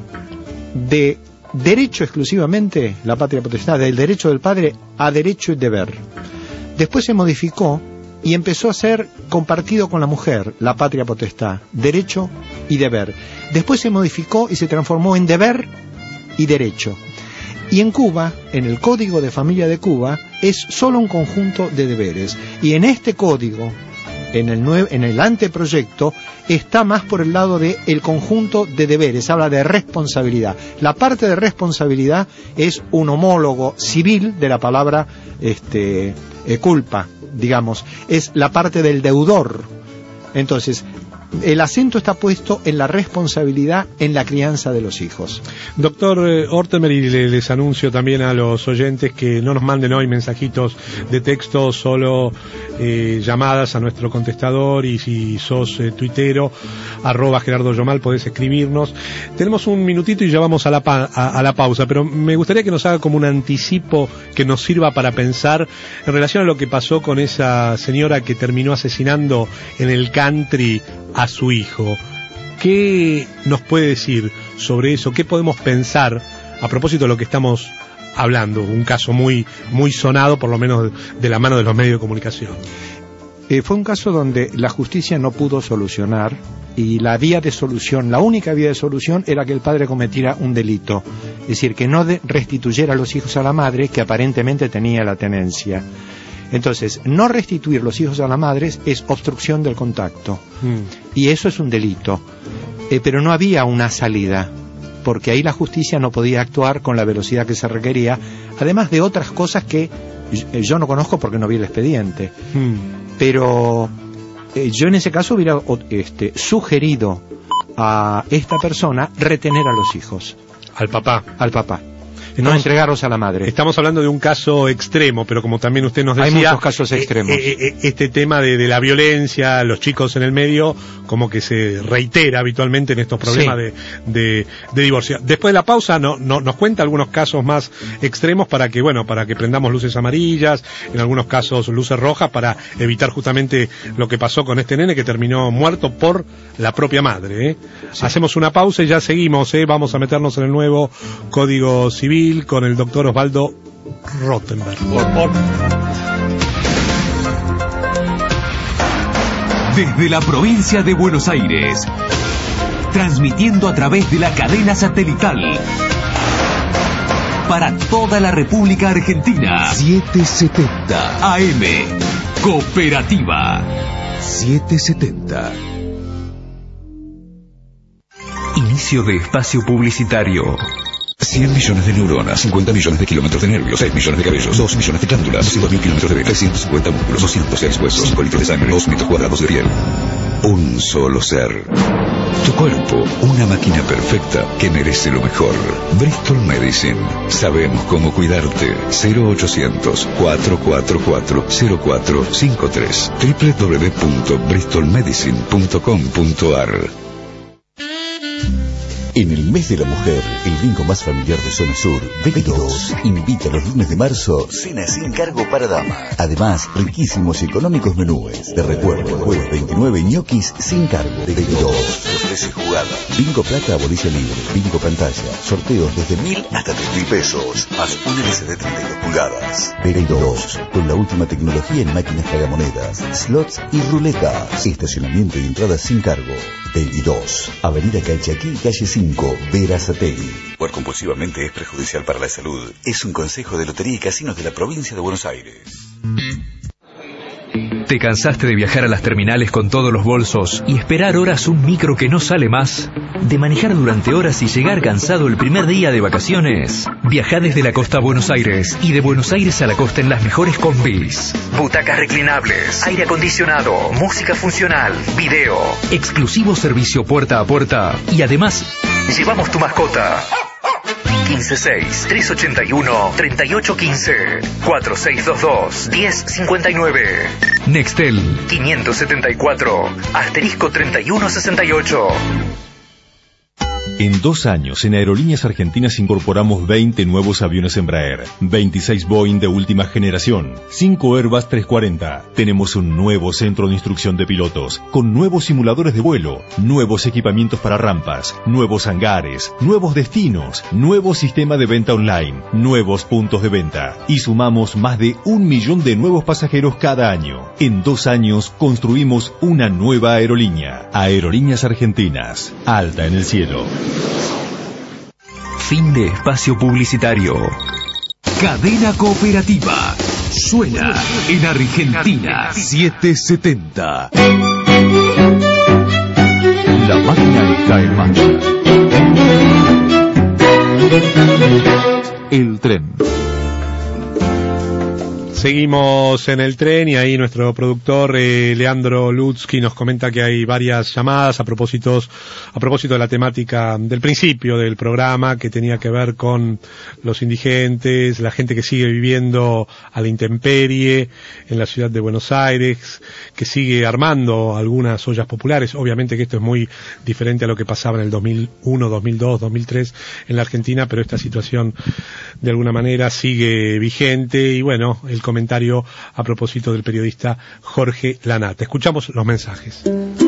Speaker 19: de derecho exclusivamente la patria potestad, del derecho del padre a derecho y deber. Después se modificó y empezó a ser compartido con la mujer, la patria potestad, derecho y deber. Después se modificó y se transformó en deber y derecho. Y en Cuba, en el Código de Familia de Cuba, es solo un conjunto de deberes. Y en este código, en el, nuevo, en el anteproyecto, está más por el lado de el conjunto de deberes, habla de responsabilidad. La parte de responsabilidad es un homólogo civil de la palabra este, eh, culpa, digamos. Es la parte del deudor. Entonces, el acento está puesto en la responsabilidad en la crianza de los hijos.
Speaker 7: Doctor eh, Ortemer, y le, les anuncio también a los oyentes que no nos manden hoy mensajitos de texto, solo eh, llamadas a nuestro contestador, y si sos eh, tuitero, arroba Gerardo Yomal, podés escribirnos. Tenemos un minutito y ya vamos a la, pa a, a la pausa, pero me gustaría que nos haga como un anticipo que nos sirva para pensar en relación a lo que pasó con esa señora que terminó asesinando en el country a su hijo. ¿Qué nos puede decir sobre eso? ¿Qué podemos pensar a propósito de lo que estamos hablando? Un caso muy, muy sonado, por lo menos de la mano de los medios de comunicación.
Speaker 19: Eh, fue un caso donde la justicia no pudo solucionar, y la vía de solución, la única vía de solución, era que el padre cometiera un delito, es decir, que no de restituyera a los hijos a la madre, que aparentemente tenía la tenencia. Entonces, no restituir los hijos a la madre es obstrucción del contacto, mm. y eso es un delito, eh, pero no había una salida, porque ahí la justicia no podía actuar con la velocidad que se requería, además de otras cosas que yo no conozco porque no vi el expediente, mm. pero eh, yo en ese caso hubiera este, sugerido a esta persona retener a los hijos.
Speaker 7: Al papá.
Speaker 19: Al papá. No entregarlos a la madre.
Speaker 7: Estamos hablando de un caso extremo, pero como también usted nos decía,
Speaker 19: hay muchos casos extremos.
Speaker 7: Eh, eh, este tema de, de la violencia, los chicos en el medio, como que se reitera habitualmente en estos problemas, sí, de, de, de divorcio. Después de la pausa no, no, nos cuenta algunos casos más extremos para que, bueno, para que prendamos luces amarillas, en algunos casos luces rojas, para evitar justamente lo que pasó con este nene que terminó muerto por la propia madre, ¿eh? Sí. Hacemos una pausa y ya seguimos, ¿eh? Vamos a meternos en el nuevo Código Civil con el doctor Osvaldo Rottenberg.
Speaker 10: Desde la provincia de Buenos Aires, transmitiendo a través de la cadena satelital para toda la República Argentina. setecientos setenta A M, Cooperativa. setecientos setenta. Inicio de espacio publicitario.
Speaker 15: cien millones de neuronas, cincuenta millones de kilómetros de nervios, seis millones de cabellos, dos millones de glándulas, doscientos mil kilómetros de venas, trescientos cincuenta músculos, doscientos seis huesos, cinco litros de sangre, dos metros cuadrados de piel. Un solo ser. Tu cuerpo, una máquina perfecta que merece lo mejor. Bristol Medicine. Sabemos cómo cuidarte. cero ochocientos, cuatrocientos cuarenta y cuatro, cero cuatro cinco tres. doble u doble u doble u punto bristol medicine punto com punto a r.
Speaker 20: En el mes de la mujer, el bingo más familiar de Zona Sur, B dos, invita los lunes de marzo, cena sin cargo para dama. Además, riquísimos y económicos menúes. De recuerdo, jueves veintinueve, ñoquis sin cargo. B dos, ofrece jugada. Bingo plata a bolilla libre, bingo pantalla, sorteos desde mil hasta tres mil pesos, más un L C D treinta y dos pulgadas. B dos, con la última tecnología en máquinas tragamonedas, slots y ruletas. Estacionamiento y entradas sin cargo. B dos, Avenida Calchaquí, calle cinco. Verazategui. Jugar compulsivamente es perjudicial para la salud. Es un consejo de Lotería y Casinos de la provincia de Buenos Aires.
Speaker 10: ¿Te cansaste de viajar a las terminales con todos los bolsos y esperar horas un micro que no sale más? ¿De manejar durante horas y llegar cansado el primer día de vacaciones? Viaja desde la costa a Buenos Aires y de Buenos Aires a la costa en las mejores combis. Butacas reclinables, aire acondicionado, música funcional, video, exclusivo servicio puerta a puerta y además llevamos tu mascota. quince seis, tres ochenta y uno, treinta y ocho quince, cuatro seis dos dos, diez cincuenta y nueve. Nextel quinientos setenta y cuatro, asterisco treinta y uno sesenta y ocho.
Speaker 21: En dos años, en Aerolíneas Argentinas incorporamos veinte nuevos aviones Embraer, veintiséis Boeing de última generación, cinco Airbus trescientos cuarenta. Tenemos un nuevo centro de instrucción de pilotos, con nuevos simuladores de vuelo, nuevos equipamientos para rampas, nuevos hangares, nuevos destinos, nuevo sistema de venta online, nuevos puntos de venta. Y sumamos más de un millón de nuevos pasajeros cada año. En dos años, construimos una nueva aerolínea. Aerolíneas Argentinas, alta en el cielo.
Speaker 10: Fin de espacio publicitario. Cadena Cooperativa. Suena en Argentina.
Speaker 21: setecientos setenta. La máquina está en marcha. El tren.
Speaker 7: Seguimos en el tren y ahí nuestro productor eh, Leandro Lutzki nos comenta que hay varias llamadas a propósito, a propósito de la temática del principio del programa que tenía que ver con los indigentes, la gente que sigue viviendo a la intemperie en la ciudad de Buenos Aires, que sigue armando algunas ollas populares. Obviamente que esto es muy diferente a lo que pasaba en el dos mil uno, dos mil dos, dos mil tres en la Argentina, pero esta situación de alguna manera sigue vigente y bueno, el comentario a propósito del periodista Jorge Lanata. Escuchamos los mensajes.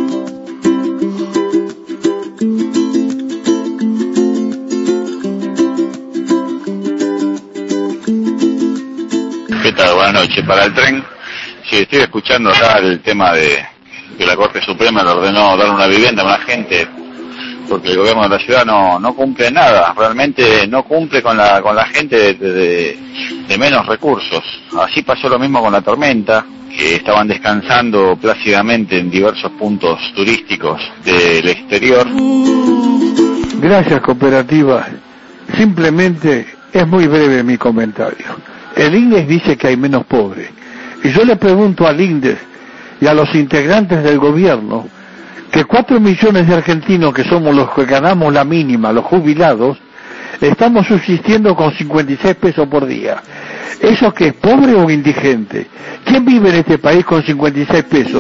Speaker 2: ¿Qué tal? Buenas noches. Para el tren, si estoy escuchando acá el tema de que la Corte Suprema le ordenó dar una vivienda a una gente porque el gobierno de la ciudad no no cumple nada, realmente no cumple con la con la gente de, de, de menos recursos. Así pasó lo mismo con la tormenta, que estaban descansando plácidamente en diversos puntos turísticos del exterior.
Speaker 22: Gracias, cooperativa. Simplemente es muy breve mi comentario. El INDES dice que hay menos pobres. Y yo le pregunto al INDES y a los integrantes del gobierno que cuatro millones de argentinos que somos los que ganamos la mínima, los jubilados, estamos subsistiendo con cincuenta y seis pesos por día. ¿Eso qué es, pobre o indigente? ¿Quién vive en este país con cincuenta y seis pesos?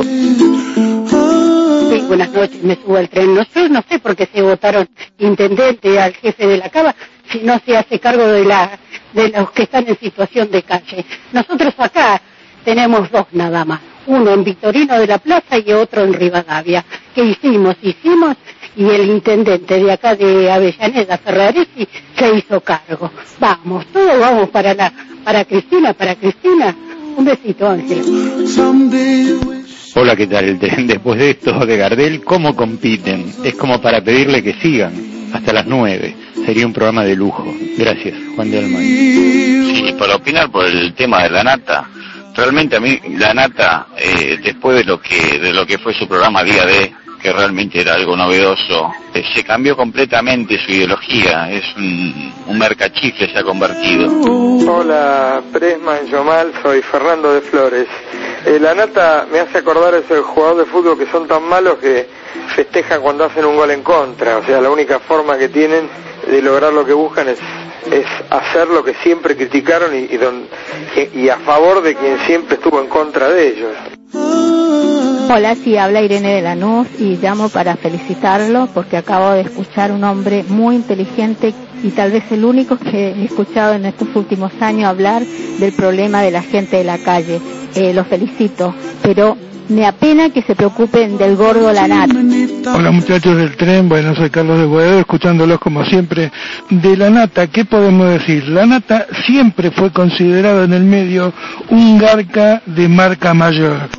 Speaker 23: Sí, buenas noches, me subo al tren. No sé, no sé por qué se votaron intendente al jefe de la Cava si no se hace cargo de la de los que están en situación de calle. Nosotros acá tenemos dos nada más, uno en Victorino de la Plaza y otro en Rivadavia. ¿Qué hicimos? Hicimos y el intendente de acá de Avellaneda, Ferraresi, se hizo cargo. Vamos, todos vamos para la para Cristina, para Cristina. Un besito, Ángel.
Speaker 24: Hola, ¿qué tal el tren? Después de esto de Gardel, ¿cómo compiten? Es como para pedirle que sigan hasta las nueve. Sería un programa de lujo. Gracias, Juan de Almagro.
Speaker 2: Sí, para opinar por el tema de la nata. Realmente a mí la nata, eh, después de lo que de lo que fue su programa Día D, que realmente era algo novedoso, eh, se cambió completamente su ideología. Es un, un mercachifle, se ha convertido.
Speaker 25: Hola, Presma, Yomal, soy Fernando de Flores. Eh, la nata me hace acordar a esos jugadores de fútbol que son tan malos que festejan cuando hacen un gol en contra. O sea, la única forma que tienen de lograr lo que buscan es es hacer lo que siempre criticaron y, y, don, y a favor de quien siempre estuvo en contra de ellos.
Speaker 26: Hola, sí, habla Irene de Lanús y llamo para felicitarlo porque acabo de escuchar un hombre muy inteligente y tal vez el único que he escuchado en estos últimos años hablar del problema de la gente de la calle. Eh, lo felicito, pero me apena que se preocupen del gordo Lanata.
Speaker 22: Hola muchachos del tren, bueno, soy Carlos de Boedo, escuchándolos como siempre. De la nata, ¿qué podemos decir? La nata siempre fue considerado en el medio un garca de marca mayor.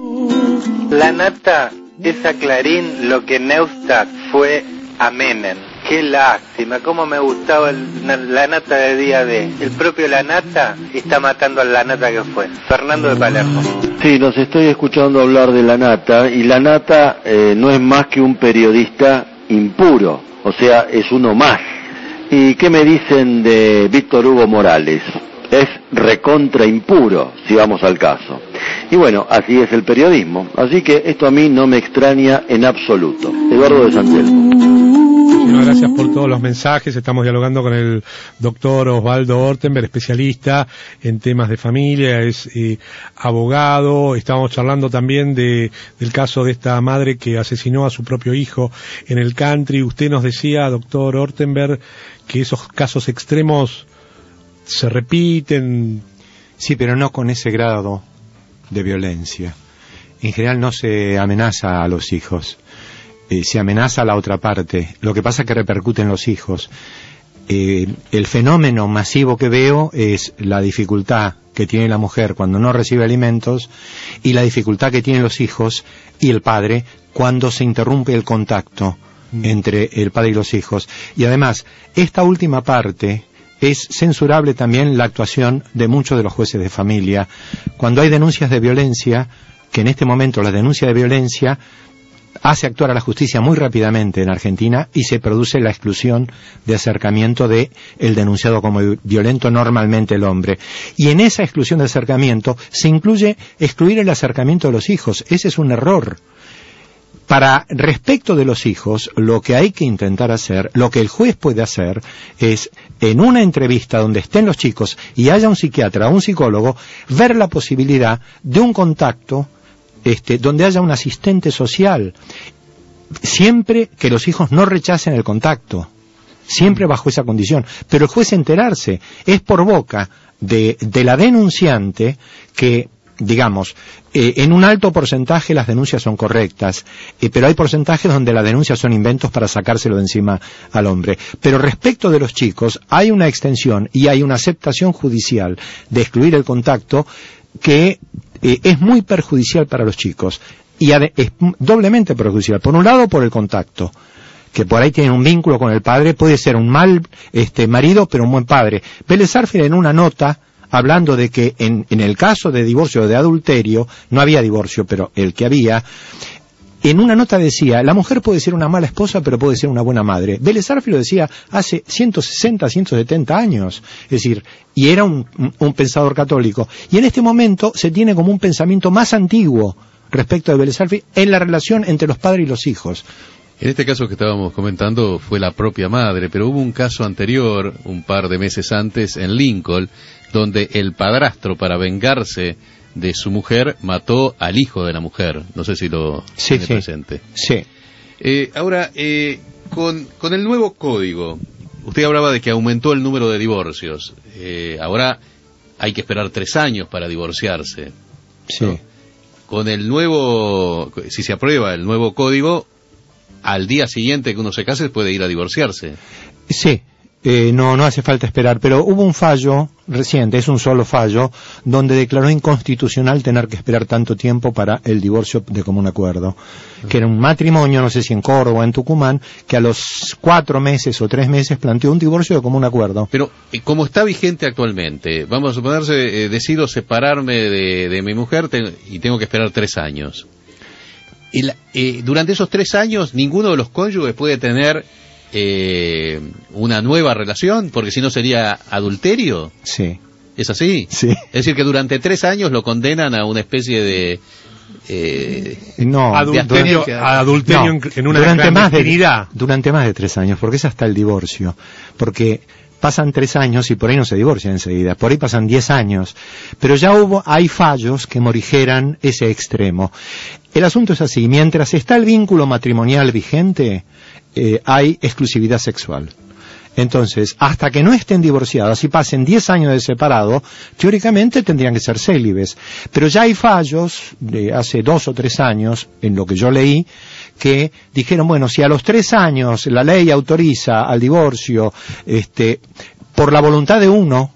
Speaker 27: La nata es a Clarín lo que Neustadt fue a Menem. Qué lástima, cómo me gustaba el, la nata de día D. El propio La Nata está matando a la nata que fue. Fernando de Palermo.
Speaker 28: Sí, los estoy escuchando hablar de La Nata, y La Nata eh, no es más que un periodista impuro, o sea, es uno más. ¿Y qué me dicen de Víctor Hugo Morales? Es recontra impuro, si vamos al caso. Y bueno, así es el periodismo, así que esto a mí no me extraña en absoluto. Eduardo de San Telmo.
Speaker 7: Muchísimas gracias por todos los mensajes. Estamos dialogando con el doctor Osvaldo Ortenberg, especialista en temas de familia, es eh, abogado. Estábamos charlando también de del caso de esta madre que asesinó a su propio hijo en el country. Usted nos decía, doctor Ortenberg, que esos casos extremos se repiten.
Speaker 19: Sí, pero no con ese grado de violencia. En general no se amenaza a los hijos. Eh, se amenaza a la otra parte. Lo que pasa es que repercute en los hijos. Eh, el fenómeno masivo que veo es la dificultad que tiene la mujer cuando no recibe alimentos y la dificultad que tienen los hijos y el padre cuando se interrumpe el contacto mm. entre el padre y los hijos. Y además, esta última parte es censurable también la actuación de muchos de los jueces de familia. Cuando hay denuncias de violencia, que en este momento las denuncias de violencia hace actuar a la justicia muy rápidamente en Argentina y se produce la exclusión de acercamiento de el denunciado como violento, normalmente el hombre. Y en esa exclusión de acercamiento se incluye excluir el acercamiento de los hijos. Ese es un error. Para respecto de los hijos, lo que hay que intentar hacer, lo que el juez puede hacer, es en una entrevista donde estén los chicos y haya un psiquiatra o un psicólogo, ver la posibilidad de un contacto este, donde haya un asistente social, siempre que los hijos no rechacen el contacto, siempre bajo esa condición. Pero el juez enterarse, es por boca de, de la denunciante que, digamos, eh, en un alto porcentaje las denuncias son correctas, eh, pero hay porcentajes donde las denuncias son inventos para sacárselo de encima al hombre. Pero respecto de los chicos, hay una extensión y hay una aceptación judicial de excluir el contacto que eh, es muy perjudicial para los chicos, y es doblemente perjudicial. Por un lado, por el contacto, que por ahí tiene un vínculo con el padre, puede ser un mal este marido, pero un buen padre. Vélez Sarsfield, en una nota, hablando de que en, en el caso de divorcio o de adulterio, no había divorcio, pero el que había, en una nota decía, la mujer puede ser una mala esposa, pero puede ser una buena madre. Vélez Sarsfield lo decía hace ciento sesenta, ciento setenta años, es decir, y era un, un pensador católico. Y en este momento se tiene como un pensamiento más antiguo respecto de Vélez Sarsfield en la relación entre los padres y los hijos.
Speaker 9: En este caso que estábamos comentando fue la propia madre, pero hubo un caso anterior, un par de meses antes, en Lincoln, donde el padrastro, para vengarse de su mujer, mató al hijo de la mujer. No sé si lo
Speaker 19: sí,
Speaker 9: tiene
Speaker 19: sí.
Speaker 9: presente.
Speaker 19: Sí.
Speaker 9: Eh, ahora, eh, con, con el nuevo código, usted hablaba de que aumentó el número de divorcios. Eh, ahora hay que esperar tres años para divorciarse.
Speaker 19: Sí.
Speaker 9: ¿No? Con el nuevo, si se aprueba el nuevo código, al día siguiente que uno se case puede ir a divorciarse.
Speaker 19: Sí, eh, no, no hace falta esperar, pero hubo un fallo reciente, es un solo fallo, donde declaró inconstitucional tener que esperar tanto tiempo para el divorcio de común acuerdo, que era un matrimonio, no sé si en Córdoba o en Tucumán, que a los cuatro meses o tres meses planteó un divorcio de común acuerdo.
Speaker 9: Pero, como está vigente actualmente, vamos a suponerse, eh, decido separarme de, de mi mujer te, y tengo que esperar tres años. Y la, eh, durante esos tres años ninguno de los cónyuges puede tener eh, una nueva relación, porque si no sería adulterio.
Speaker 19: Sí.
Speaker 9: ¿Es así?
Speaker 19: Sí.
Speaker 9: Es decir, que durante tres años lo condenan a una especie de... Eh,
Speaker 19: no,
Speaker 7: adulterio,
Speaker 19: durante,
Speaker 7: adulterio
Speaker 19: no,
Speaker 7: en una
Speaker 19: durante más
Speaker 7: de,
Speaker 19: durante más de tres años, porque es hasta el divorcio. Porque pasan tres años y por ahí no se divorcia enseguida, por ahí pasan diez años, pero ya hubo, hay fallos que morigeran ese extremo. El asunto es así, mientras está el vínculo matrimonial vigente, eh, hay exclusividad sexual. Entonces, hasta que no estén divorciados y pasen diez años de separado, teóricamente tendrían que ser célibes. Pero ya hay fallos de hace dos o tres años, en lo que yo leí, que dijeron, bueno, si a los tres años la ley autoriza al divorcio, este, por la voluntad de uno,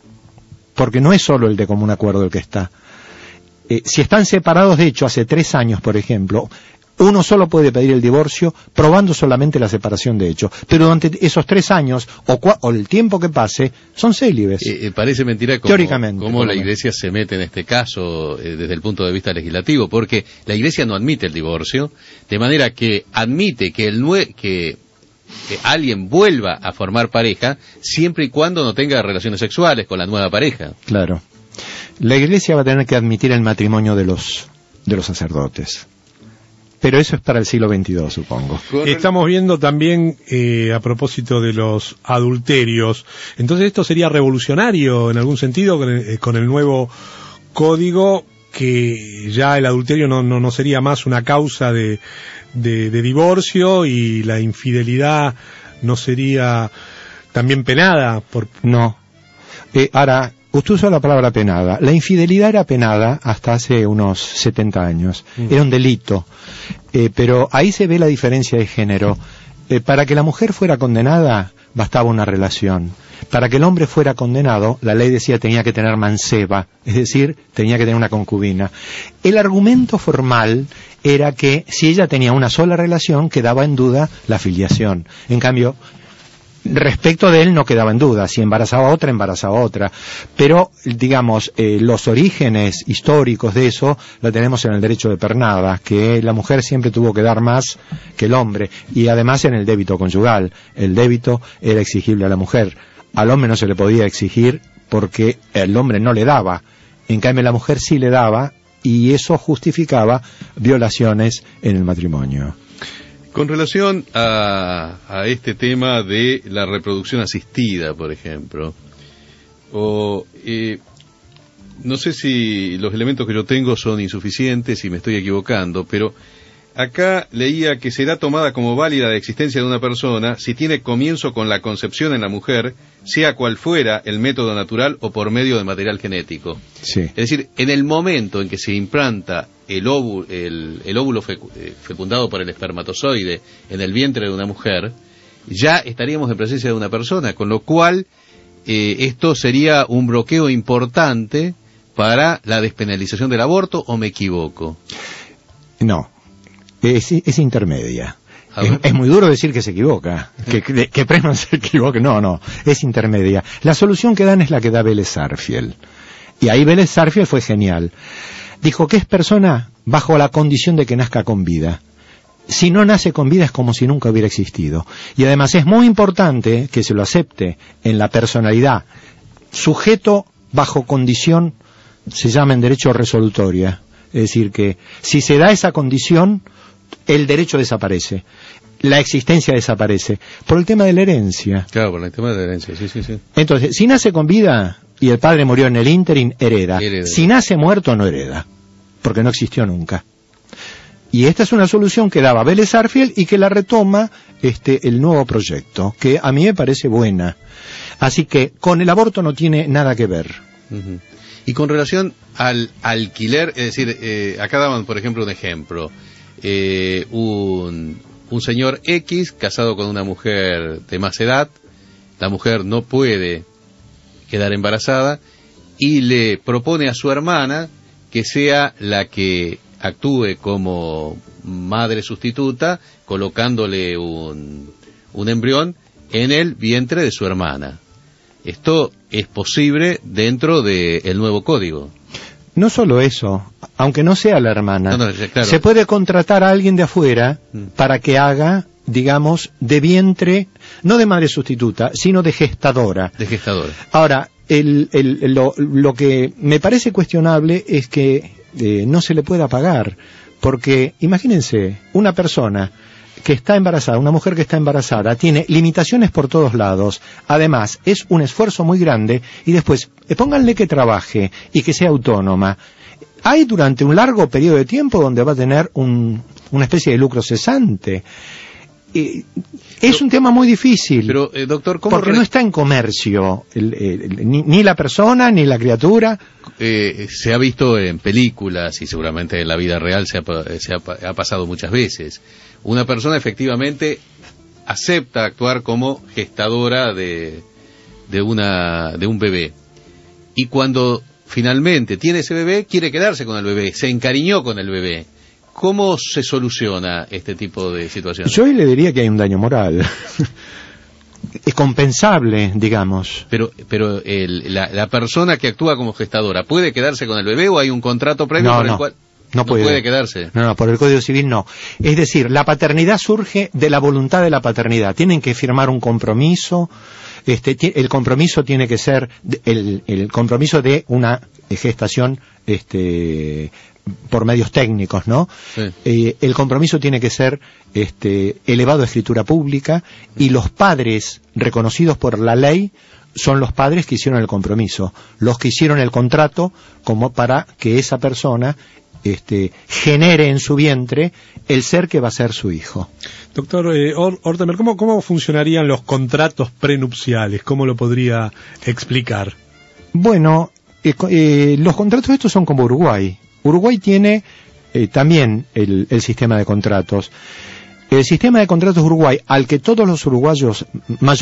Speaker 19: porque no es solo el de común acuerdo el que está, eh, si están separados de hecho hace tres años, por ejemplo, uno solo puede pedir el divorcio probando solamente la separación de hecho, pero durante esos tres años o, o el tiempo que pase son célibes.
Speaker 9: Eh, eh, parece mentira como,
Speaker 19: teóricamente,
Speaker 9: cómo la Iglesia se mete en este caso eh, desde el punto de vista legislativo, porque la Iglesia no admite el divorcio, de manera que admite que el nue que, que alguien vuelva a formar pareja siempre y cuando no tenga relaciones sexuales con la nueva pareja.
Speaker 19: Claro. La Iglesia va a tener que admitir el matrimonio de los de los sacerdotes. Pero eso es para el siglo veintidós, supongo.
Speaker 7: Estamos viendo también, eh, a propósito de los adulterios, entonces esto sería revolucionario en algún sentido con el, con el nuevo código, que ya el adulterio no, no, no sería más una causa de, de, de divorcio y la infidelidad no sería también penada por...
Speaker 19: No. Eh, ahora... Usted usó la palabra penada. La infidelidad era penada hasta hace unos setenta años. Mm. Era un delito. Eh, pero ahí se ve la diferencia de género. Eh, para que la mujer fuera condenada, bastaba una relación. Para que el hombre fuera condenado, la ley decía tenía que tener manceba, es decir, tenía que tener una concubina. El argumento formal era que si ella tenía una sola relación, quedaba en duda la filiación. En cambio, Respecto de él no quedaba en duda, si embarazaba a otra, embarazaba a otra. Pero, digamos, eh, los orígenes históricos de eso lo tenemos en el derecho de pernada, que la mujer siempre tuvo que dar más que el hombre, y además en el débito conyugal. El débito era exigible a la mujer. Al hombre no se le podía exigir porque el hombre no le daba. En cambio, la mujer sí le daba, y eso justificaba violaciones en el matrimonio.
Speaker 9: Con relación a, a este tema de la reproducción asistida, por ejemplo, o eh, no sé si los elementos que yo tengo son insuficientes y me estoy equivocando, pero acá leía que será tomada como válida la existencia de una persona si tiene comienzo con la concepción en la mujer, sea cual fuera el método natural o por medio de material genético.
Speaker 19: Sí.
Speaker 9: Es decir, en el momento en que se implanta el óvulo, el, el óvulo fecundado por el espermatozoide en el vientre de una mujer, ya estaríamos en presencia de una persona, con lo cual eh, esto sería un bloqueo importante para la despenalización del aborto, ¿o me equivoco?
Speaker 19: No, es, es intermedia. Es, es muy duro decir que se equivoca, que, que, que Pressman se equivoque. No, no, es intermedia. La solución que dan es la que da Vélez Sarsfield. Y ahí Vélez Sarsfield fue genial. Dijo que es persona bajo la condición de que nazca con vida. Si no nace con vida es como si nunca hubiera existido. Y además es muy importante que se lo acepte en la personalidad. Sujeto bajo condición se llama en derecho resolutoria. Es decir, que si se da esa condición, el derecho desaparece, la existencia desaparece, por el tema de la herencia.
Speaker 9: Claro, por el tema de la herencia, sí, sí, sí.
Speaker 19: Entonces, si nace con vida y el padre murió en el ínterin, hereda. hereda. Si nace muerto, no hereda, porque no existió nunca. Y esta es una solución que daba Vélez Sarsfield y que la retoma este el nuevo proyecto, que a mí me parece buena. Así que con el aborto no tiene nada que ver.
Speaker 9: Uh-huh. Y con relación al alquiler, es decir, eh, acá daban, por ejemplo, un ejemplo. Eh, un, un señor X casado con una mujer de más edad, la mujer no puede quedar embarazada y le propone a su hermana que sea la que actúe como madre sustituta, colocándole un, un embrión en el vientre de su hermana. Esto es posible dentro del nuevo código.
Speaker 19: No solo eso, aunque no sea la hermana,
Speaker 9: no, no, claro.
Speaker 19: Se puede contratar a alguien de afuera mm. para que haga, digamos, de vientre, no de madre sustituta, sino de gestadora.
Speaker 9: De gestadora.
Speaker 19: Ahora, el, el, lo, lo que me parece cuestionable es que eh, no se le pueda pagar, porque imagínense, una persona que está embarazada, una mujer que está embarazada, tiene limitaciones por todos lados, además es un esfuerzo muy grande, y después, eh, pónganle que trabaje y que sea autónoma. Hay durante un largo periodo de tiempo donde va a tener un, una especie de lucro cesante. Eh, es un tema muy difícil,
Speaker 9: pero, eh, doctor, ¿cómo
Speaker 19: porque
Speaker 9: re...
Speaker 19: no está en comercio el, el, el, ni, ni la persona ni la criatura.
Speaker 9: Eh, se ha visto en películas y seguramente en la vida real se ha, se ha, ha pasado muchas veces. Una persona efectivamente acepta actuar como gestadora de, de, una, de un bebé, y cuando finalmente tiene ese bebé quiere quedarse con el bebé, se encariñó con el bebé. ¿Cómo se soluciona este tipo de situaciones?
Speaker 19: Yo le diría que hay un daño moral. Es compensable, digamos.
Speaker 9: Pero pero el, la, la persona que actúa como gestadora, ¿puede quedarse con el bebé o hay un contrato previo
Speaker 19: no,
Speaker 9: por
Speaker 19: no,
Speaker 9: el cual
Speaker 19: no,
Speaker 9: no
Speaker 19: puede.
Speaker 9: puede quedarse?
Speaker 19: No, no, por el Código Civil no. Es decir, la paternidad surge de la voluntad de la paternidad. Tienen que firmar un compromiso. Este, el compromiso tiene que ser el, el compromiso de una gestación este por medios técnicos, ¿no?
Speaker 9: Sí.
Speaker 19: Eh, el compromiso tiene que ser este elevado a escritura pública, y los padres reconocidos por la ley son los padres que hicieron el compromiso, los que hicieron el contrato, como para que esa persona este genere en su vientre el ser que va a ser su hijo.
Speaker 7: Doctor eh, Ortemer, ¿cómo, ¿cómo funcionarían los contratos prenupciales? ¿Cómo lo podría explicar?
Speaker 19: Bueno, eh, eh, los contratos estos son como Uruguay. Uruguay tiene eh, también el, el sistema de contratos. El sistema de contratos de Uruguay, al que todos los uruguayos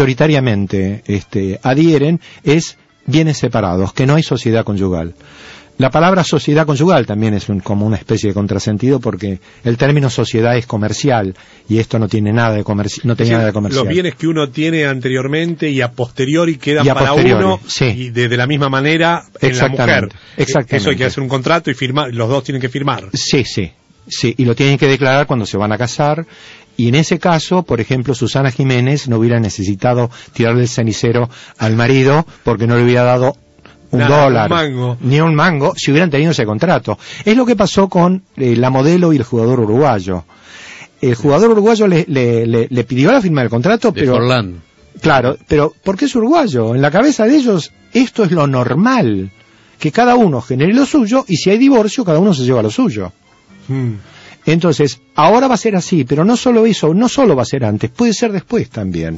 Speaker 19: mayoritariamente este, adhieren, es bienes separados, que no hay sociedad conyugal. La palabra sociedad conyugal también es un, como una especie de contrasentido, porque el término sociedad es comercial y esto no tiene nada de comerci no tiene
Speaker 7: sí,
Speaker 19: nada de comercial.
Speaker 7: Los bienes que uno tiene anteriormente y a posteriori quedan
Speaker 19: y a
Speaker 7: para
Speaker 19: posteriori,
Speaker 7: uno
Speaker 19: sí.
Speaker 7: y de, de la misma manera en la mujer.
Speaker 19: Exactamente.
Speaker 7: Eso hay que hacer un contrato y firmar, los dos tienen que firmar.
Speaker 19: Sí, sí, sí, y lo tienen que declarar cuando se van a casar. Y en ese caso, por ejemplo, Susana Jiménez no hubiera necesitado tirarle el cenicero al marido porque no le hubiera dado un
Speaker 7: Nada,
Speaker 19: dólar,
Speaker 7: un mango.
Speaker 19: ni un mango, si hubieran tenido ese contrato. Es lo que pasó con eh, la modelo y el jugador uruguayo. El jugador uruguayo le, le, le, le pidió la firma del contrato,
Speaker 9: de
Speaker 19: pero...
Speaker 9: Forlán.
Speaker 19: Claro, pero porque es uruguayo. En la cabeza de ellos esto es lo normal, que cada uno genere lo suyo y si hay divorcio, cada uno se lleva lo suyo.
Speaker 7: Hmm.
Speaker 19: Entonces, ahora va a ser así, pero no solo eso, no solo va a ser antes, puede ser después también.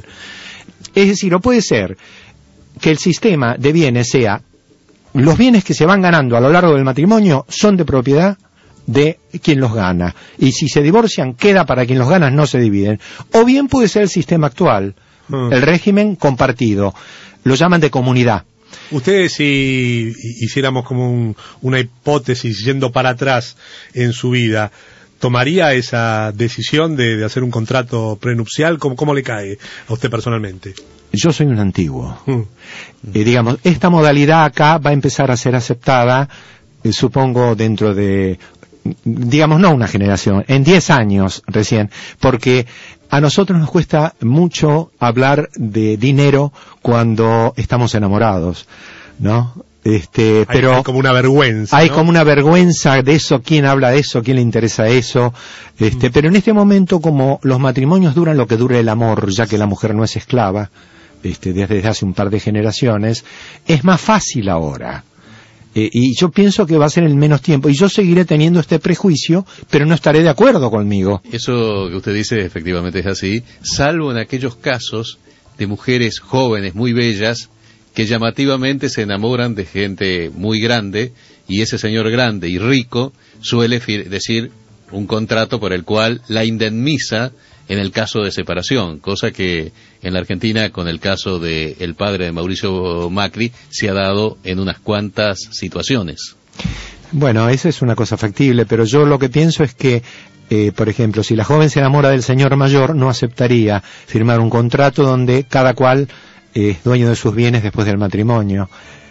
Speaker 19: Es decir, o puede ser que el sistema de bienes sea, los bienes que se van ganando a lo largo del matrimonio son de propiedad de quien los gana, y si se divorcian queda para quien los gana, no se dividen. O bien puede ser el sistema actual, hmm. el régimen compartido, lo llaman de comunidad.
Speaker 7: Ustedes, si hiciéramos como un, una hipótesis yendo para atrás en su vida, ¿tomaría esa decisión de, de hacer un contrato prenupcial? ¿Cómo, cómo le cae a usted personalmente?
Speaker 19: Yo soy un antiguo.
Speaker 7: Mm.
Speaker 19: Eh, digamos, esta modalidad acá va a empezar a ser aceptada, eh, supongo, dentro de, digamos, no una generación, en diez años recién, porque a nosotros nos cuesta mucho hablar de dinero cuando estamos enamorados, ¿no? Este, pero
Speaker 7: hay, hay como una vergüenza.
Speaker 19: Hay
Speaker 7: ¿no?
Speaker 19: como una vergüenza de eso, quién habla de eso, quién le interesa eso. Este, mm. Pero en este momento, como los matrimonios duran lo que dura el amor, ya que la mujer no es esclava, este, desde hace un par de generaciones, es más fácil ahora. Eh, y yo pienso que va a ser en menos tiempo. Y yo seguiré teniendo este prejuicio, pero no estaré de acuerdo conmigo.
Speaker 9: Eso que usted dice efectivamente es así, salvo en aquellos casos de mujeres jóvenes muy bellas que llamativamente se enamoran de gente muy grande, y ese señor grande y rico suele decir un contrato por el cual la indemniza en el caso de separación, cosa que en la Argentina, con el caso del padre de Mauricio Macri, se ha dado en unas cuantas situaciones.
Speaker 19: Bueno, esa es una cosa factible, pero yo lo que pienso es que, eh, por ejemplo, si la joven se enamora del señor mayor, no aceptaría firmar un contrato donde cada cual es dueño de sus bienes después del matrimonio.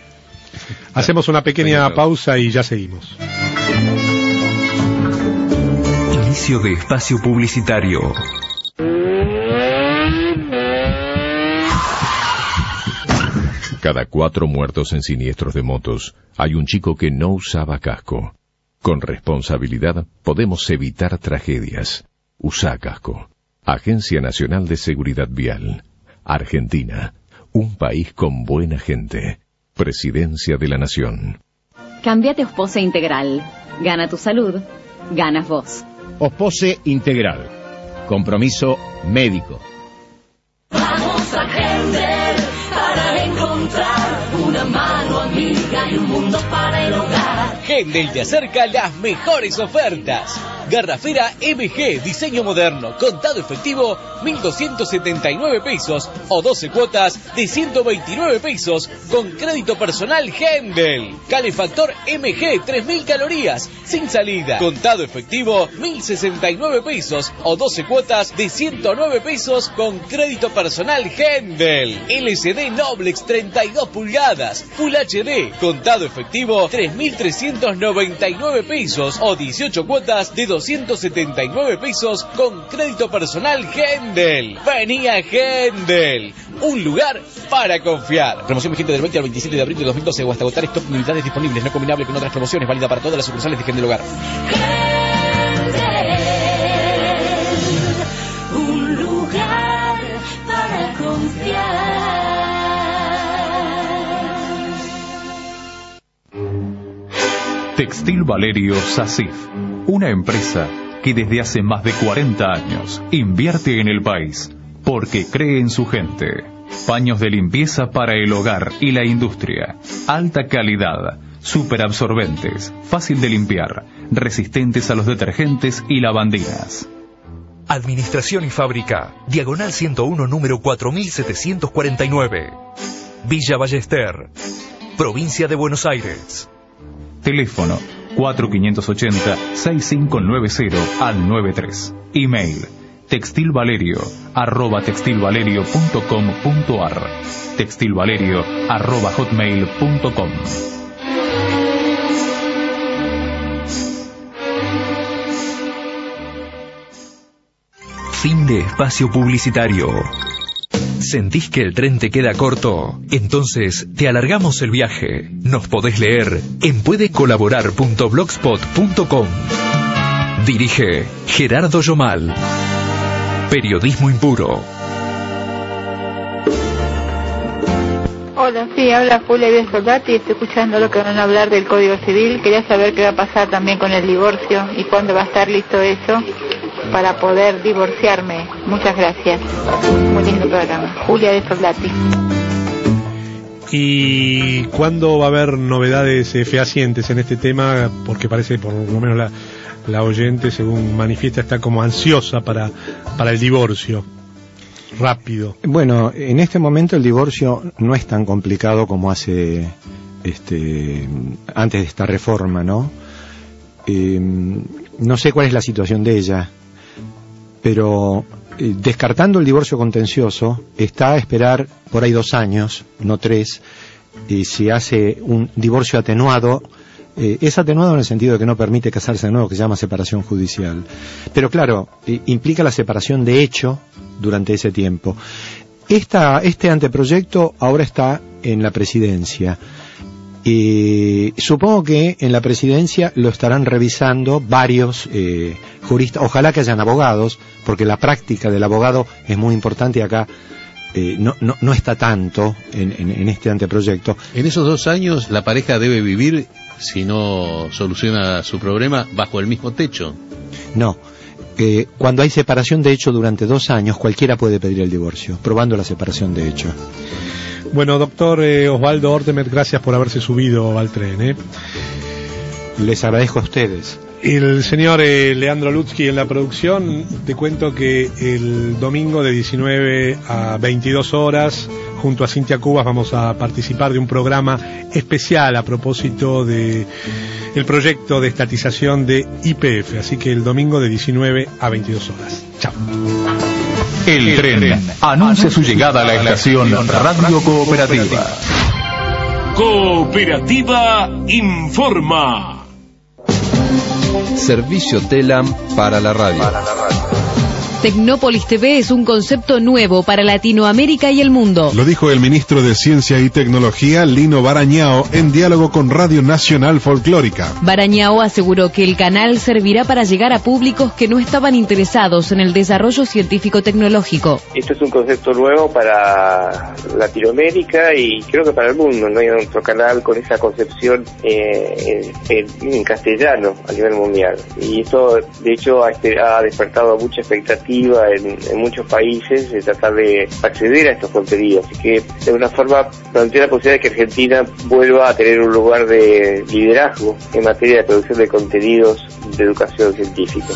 Speaker 7: Hacemos una pequeña pausa y ya seguimos.
Speaker 10: Inicio de espacio publicitario.
Speaker 21: Cada cuatro muertos en siniestros de motos hay un chico que no usaba casco. Con responsabilidad podemos evitar tragedias. Usa casco. Agencia Nacional de Seguridad Vial. Argentina. Un país con buena gente. Presidencia de la Nación.
Speaker 1: Cámbiate a Ospose Integral. Gana tu salud. Ganas vos.
Speaker 3: Ospose Integral. Compromiso médico.
Speaker 4: Vamos a Hendel para encontrar una mano amiga y un mundo para el hogar.
Speaker 5: Hendel te acerca las mejores ofertas. Garrafera M G, diseño moderno, contado efectivo, mil doscientos setenta y nueve pesos o doce cuotas de ciento veintinueve pesos con crédito personal Hendel. Calefactor M G, tres mil calorías, sin salida, contado efectivo, mil sesenta y nueve pesos o doce cuotas de ciento nueve pesos con crédito personal Hendel. L C D Noblex treinta y dos pulgadas, Full H D, contado efectivo, tres mil trescientos noventa y nueve pesos o dieciocho cuotas de doscientos setenta y nueve pesos con crédito personal Hendel. Vení a Hendel, un lugar para confiar. Promoción vigente del veinte al veintisiete de abril de dos mil doce o hasta agotar stock de unidades disponibles, no combinable con otras promociones, válida para todas las sucursales de Hendel Hogar.
Speaker 4: Hendel, un lugar para confiar.
Speaker 6: Textil Valerio SACIF, una empresa que desde hace más de cuarenta años invierte en el país porque cree en su gente. Paños de limpieza para el hogar y la industria, alta calidad, superabsorbentes, fácil de limpiar, resistentes a los detergentes y lavandinas.
Speaker 10: Administración y Fábrica, Diagonal ciento uno, número cuatro mil setecientos cuarenta y nueve. Villa Ballester, Provincia de Buenos Aires.
Speaker 6: Teléfono cuatro cinco ocho cero, seis cinco nueve cero al noventa y tres. Email textilvalerio arroba textilvalerio punto com punto ar. textilvalerio arroba hotmail punto com.
Speaker 10: Fin de espacio publicitario. ¿Sentís que el tren te queda corto? Entonces te alargamos el viaje. Nos podés leer en puede colaborar punto blogspot punto com. Dirige Gerardo Yomal. Periodismo impuro.
Speaker 26: Hola, sí, habla Julia Díaz Soldati, estoy escuchando lo que van a hablar del Código Civil. Quería saber qué va a pasar también con el divorcio y cuándo va a estar listo eso para poder divorciarme. Muchas gracias. Muy lindo programa. Julia Díaz Soldati.
Speaker 7: ¿Y cuándo va a haber novedades eh, fehacientes en este tema? Porque parece, por lo menos la, la oyente, según manifiesta, está como ansiosa para, para el divorcio. Rápido.
Speaker 19: Bueno, en este momento el divorcio no es tan complicado como hace este antes de esta reforma, ¿no? Eh, no sé cuál es la situación de ella, pero eh, descartando el divorcio contencioso, está a esperar por ahí dos años, no tres, y si hace un divorcio atenuado, eh, es atenuado en el sentido de que no permite casarse de nuevo, que se llama separación judicial. Pero claro, eh, implica la separación de hecho durante ese tiempo. Esta, este anteproyecto ahora está en la presidencia. Y supongo que en la presidencia lo estarán revisando varios eh, juristas, ojalá que hayan abogados, porque la práctica del abogado es muy importante y acá eh, no, no, no está tanto en, en, en este anteproyecto.
Speaker 9: En esos dos años la pareja debe vivir, si no soluciona su problema, bajo el mismo techo.
Speaker 19: No. Eh, cuando hay separación de hecho durante dos años, cualquiera puede pedir el divorcio, probando la separación de hecho.
Speaker 7: Bueno, doctor eh, Osvaldo Ortemet, gracias por haberse subido al tren. ¿eh?
Speaker 19: Les agradezco a ustedes.
Speaker 7: El señor eh, Leandro Lutzky en la producción. Te cuento que el domingo de diecinueve a veintidós horas, junto a Cintia Cubas, vamos a participar de un programa especial a propósito de el proyecto de estatización de Y P F. Así que el domingo de diecinueve a veintidós horas. Chao.
Speaker 6: El, el tren, tren anuncia su llegada a la estación Radio Cooperativa.
Speaker 8: Cooperativa informa.
Speaker 11: Servicio Telam para la radio.
Speaker 1: Tecnópolis T V es un concepto nuevo para Latinoamérica y el mundo.
Speaker 12: Lo dijo el ministro de Ciencia y Tecnología, Lino Barañao, en diálogo con Radio Nacional Folclórica.
Speaker 1: Barañao aseguró que el canal servirá para llegar a públicos que no estaban interesados en el desarrollo científico-tecnológico.
Speaker 13: Esto es un concepto nuevo para Latinoamérica y creo que para el mundo. No hay otro canal con esa concepción eh, en, en castellano a nivel mundial. Y esto, de hecho, ha, ha despertado mucha expectativa En, en muchos países de tratar de acceder a estos contenidos, así que de una forma plantea la posibilidad de que Argentina vuelva a tener un lugar de liderazgo en materia de producción de contenidos de educación científica.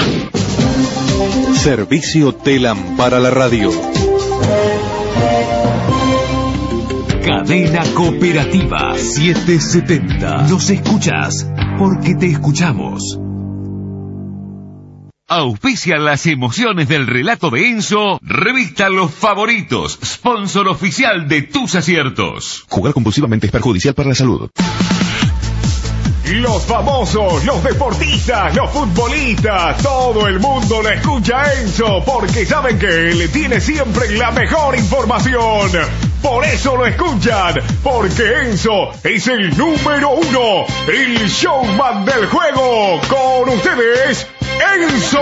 Speaker 11: Servicio Telam para la radio.
Speaker 10: Cadena Cooperativa setecientos setenta. Nos escuchas porque te escuchamos. Auspicia las emociones del relato de Enzo, revista Los Favoritos, sponsor oficial de tus aciertos.
Speaker 12: Jugar compulsivamente es perjudicial para la salud.
Speaker 8: Los famosos, los deportistas, los futbolistas, todo el mundo le escucha a Enzo porque saben que él tiene siempre la mejor información. Por eso lo escuchan, porque Enzo es el número uno, el showman del juego. Con ustedes, Enzo.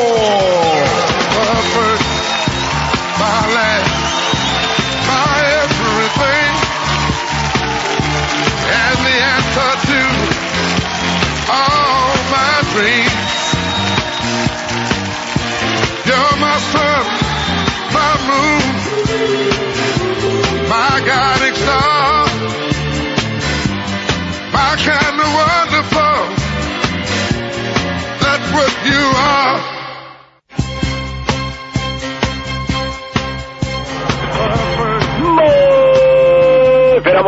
Speaker 14: You're my sun, my moon, my guiding star, my kind of wonderful, that's what you are.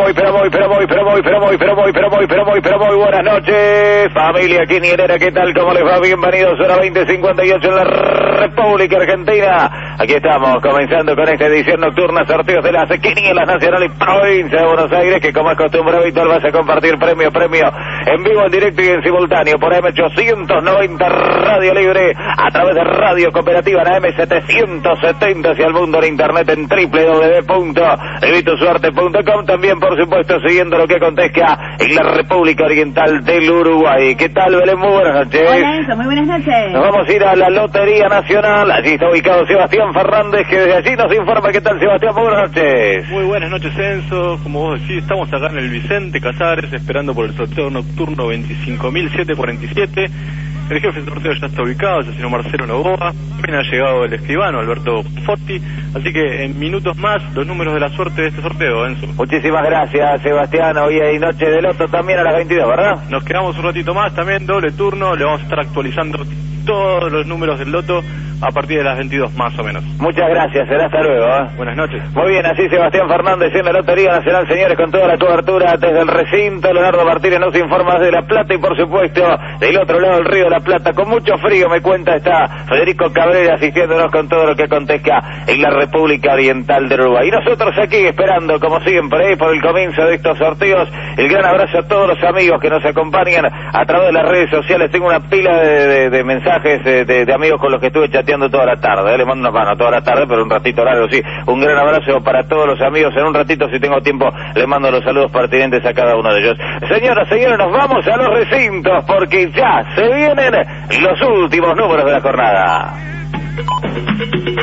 Speaker 2: muy, pero muy, pero muy, pero muy, pero muy, pero muy, pero muy, pero muy, pero muy buenas noches, familia quinielera, ¿qué tal? ¿Cómo les va? Bienvenidos a hora veinte cincuenta y ocho en la República Argentina. Aquí estamos, comenzando con esta edición nocturna, sorteos de las quinielas nacionales y provincia de Buenos Aires, que como es costumbre habitual vas a compartir premio, premio, en vivo, en directo y en simultáneo por A M ochocientos noventa Radio Libre, a través de Radio Cooperativa en A M setecientos setenta hacia el mundo en internet en doble u doble u doble u punto evito suerte punto com, también por supuesto siguiendo lo que acontezca en la República Oriental del Uruguay. ¿Qué tal, Belén? Muy buenas noches.
Speaker 15: Hola, Enzo, muy buenas noches.
Speaker 2: Nos vamos a ir a la Lotería Nacional, allí está ubicado Sebastián Fernández, que desde allí nos informa. ¿Qué tal, Sebastián? Muy buenas noches.
Speaker 16: Muy buenas noches, Enzo. Como vos decís, estamos acá en el Vicente Casares esperando por el sorteo nocturno veinticinco mil setecientos cuarenta y siete. El jefe de sorteo ya está ubicado, es el señor Marcelo Novoa. También ha llegado el escribano Alberto Forti. Así que en minutos más, los números de la suerte de este sorteo, Enzo.
Speaker 2: Muchísimas gracias, Sebastián. Hoy hay noche de loto también a las veintidós, ¿verdad?
Speaker 16: Nos quedamos un ratito más, también doble turno. Le vamos a estar actualizando todos los números del loto a partir de las veintidós más o menos.
Speaker 2: Muchas gracias, será hasta luego, ¿eh?
Speaker 16: Buenas noches.
Speaker 2: Muy bien, así Sebastián Fernández en la Lotería Nacional, señores, con toda la cobertura desde el recinto. Leonardo Martínez nos informa desde La Plata y por supuesto del otro lado del río de la Plata, con mucho frío, me cuenta, está Federico Cabrera asistiéndonos con todo lo que acontezca en la República Oriental del Uruguay. Y nosotros aquí esperando, como siempre, ¿eh? por el comienzo de estos sorteos. El gran abrazo a todos los amigos que nos acompañan a través de las redes sociales. Tengo una pila de, de, de mensajes de, de, de amigos con los que estuve chateando toda la tarde. ¿eh? Les mando una mano toda la tarde, pero un ratito largo, sí. Un gran abrazo para todos los amigos. En un ratito, si tengo tiempo, les mando los saludos pertinentes a cada uno de ellos. Señoras, señores, nos vamos a los recintos porque ya se vienen los últimos números de la jornada.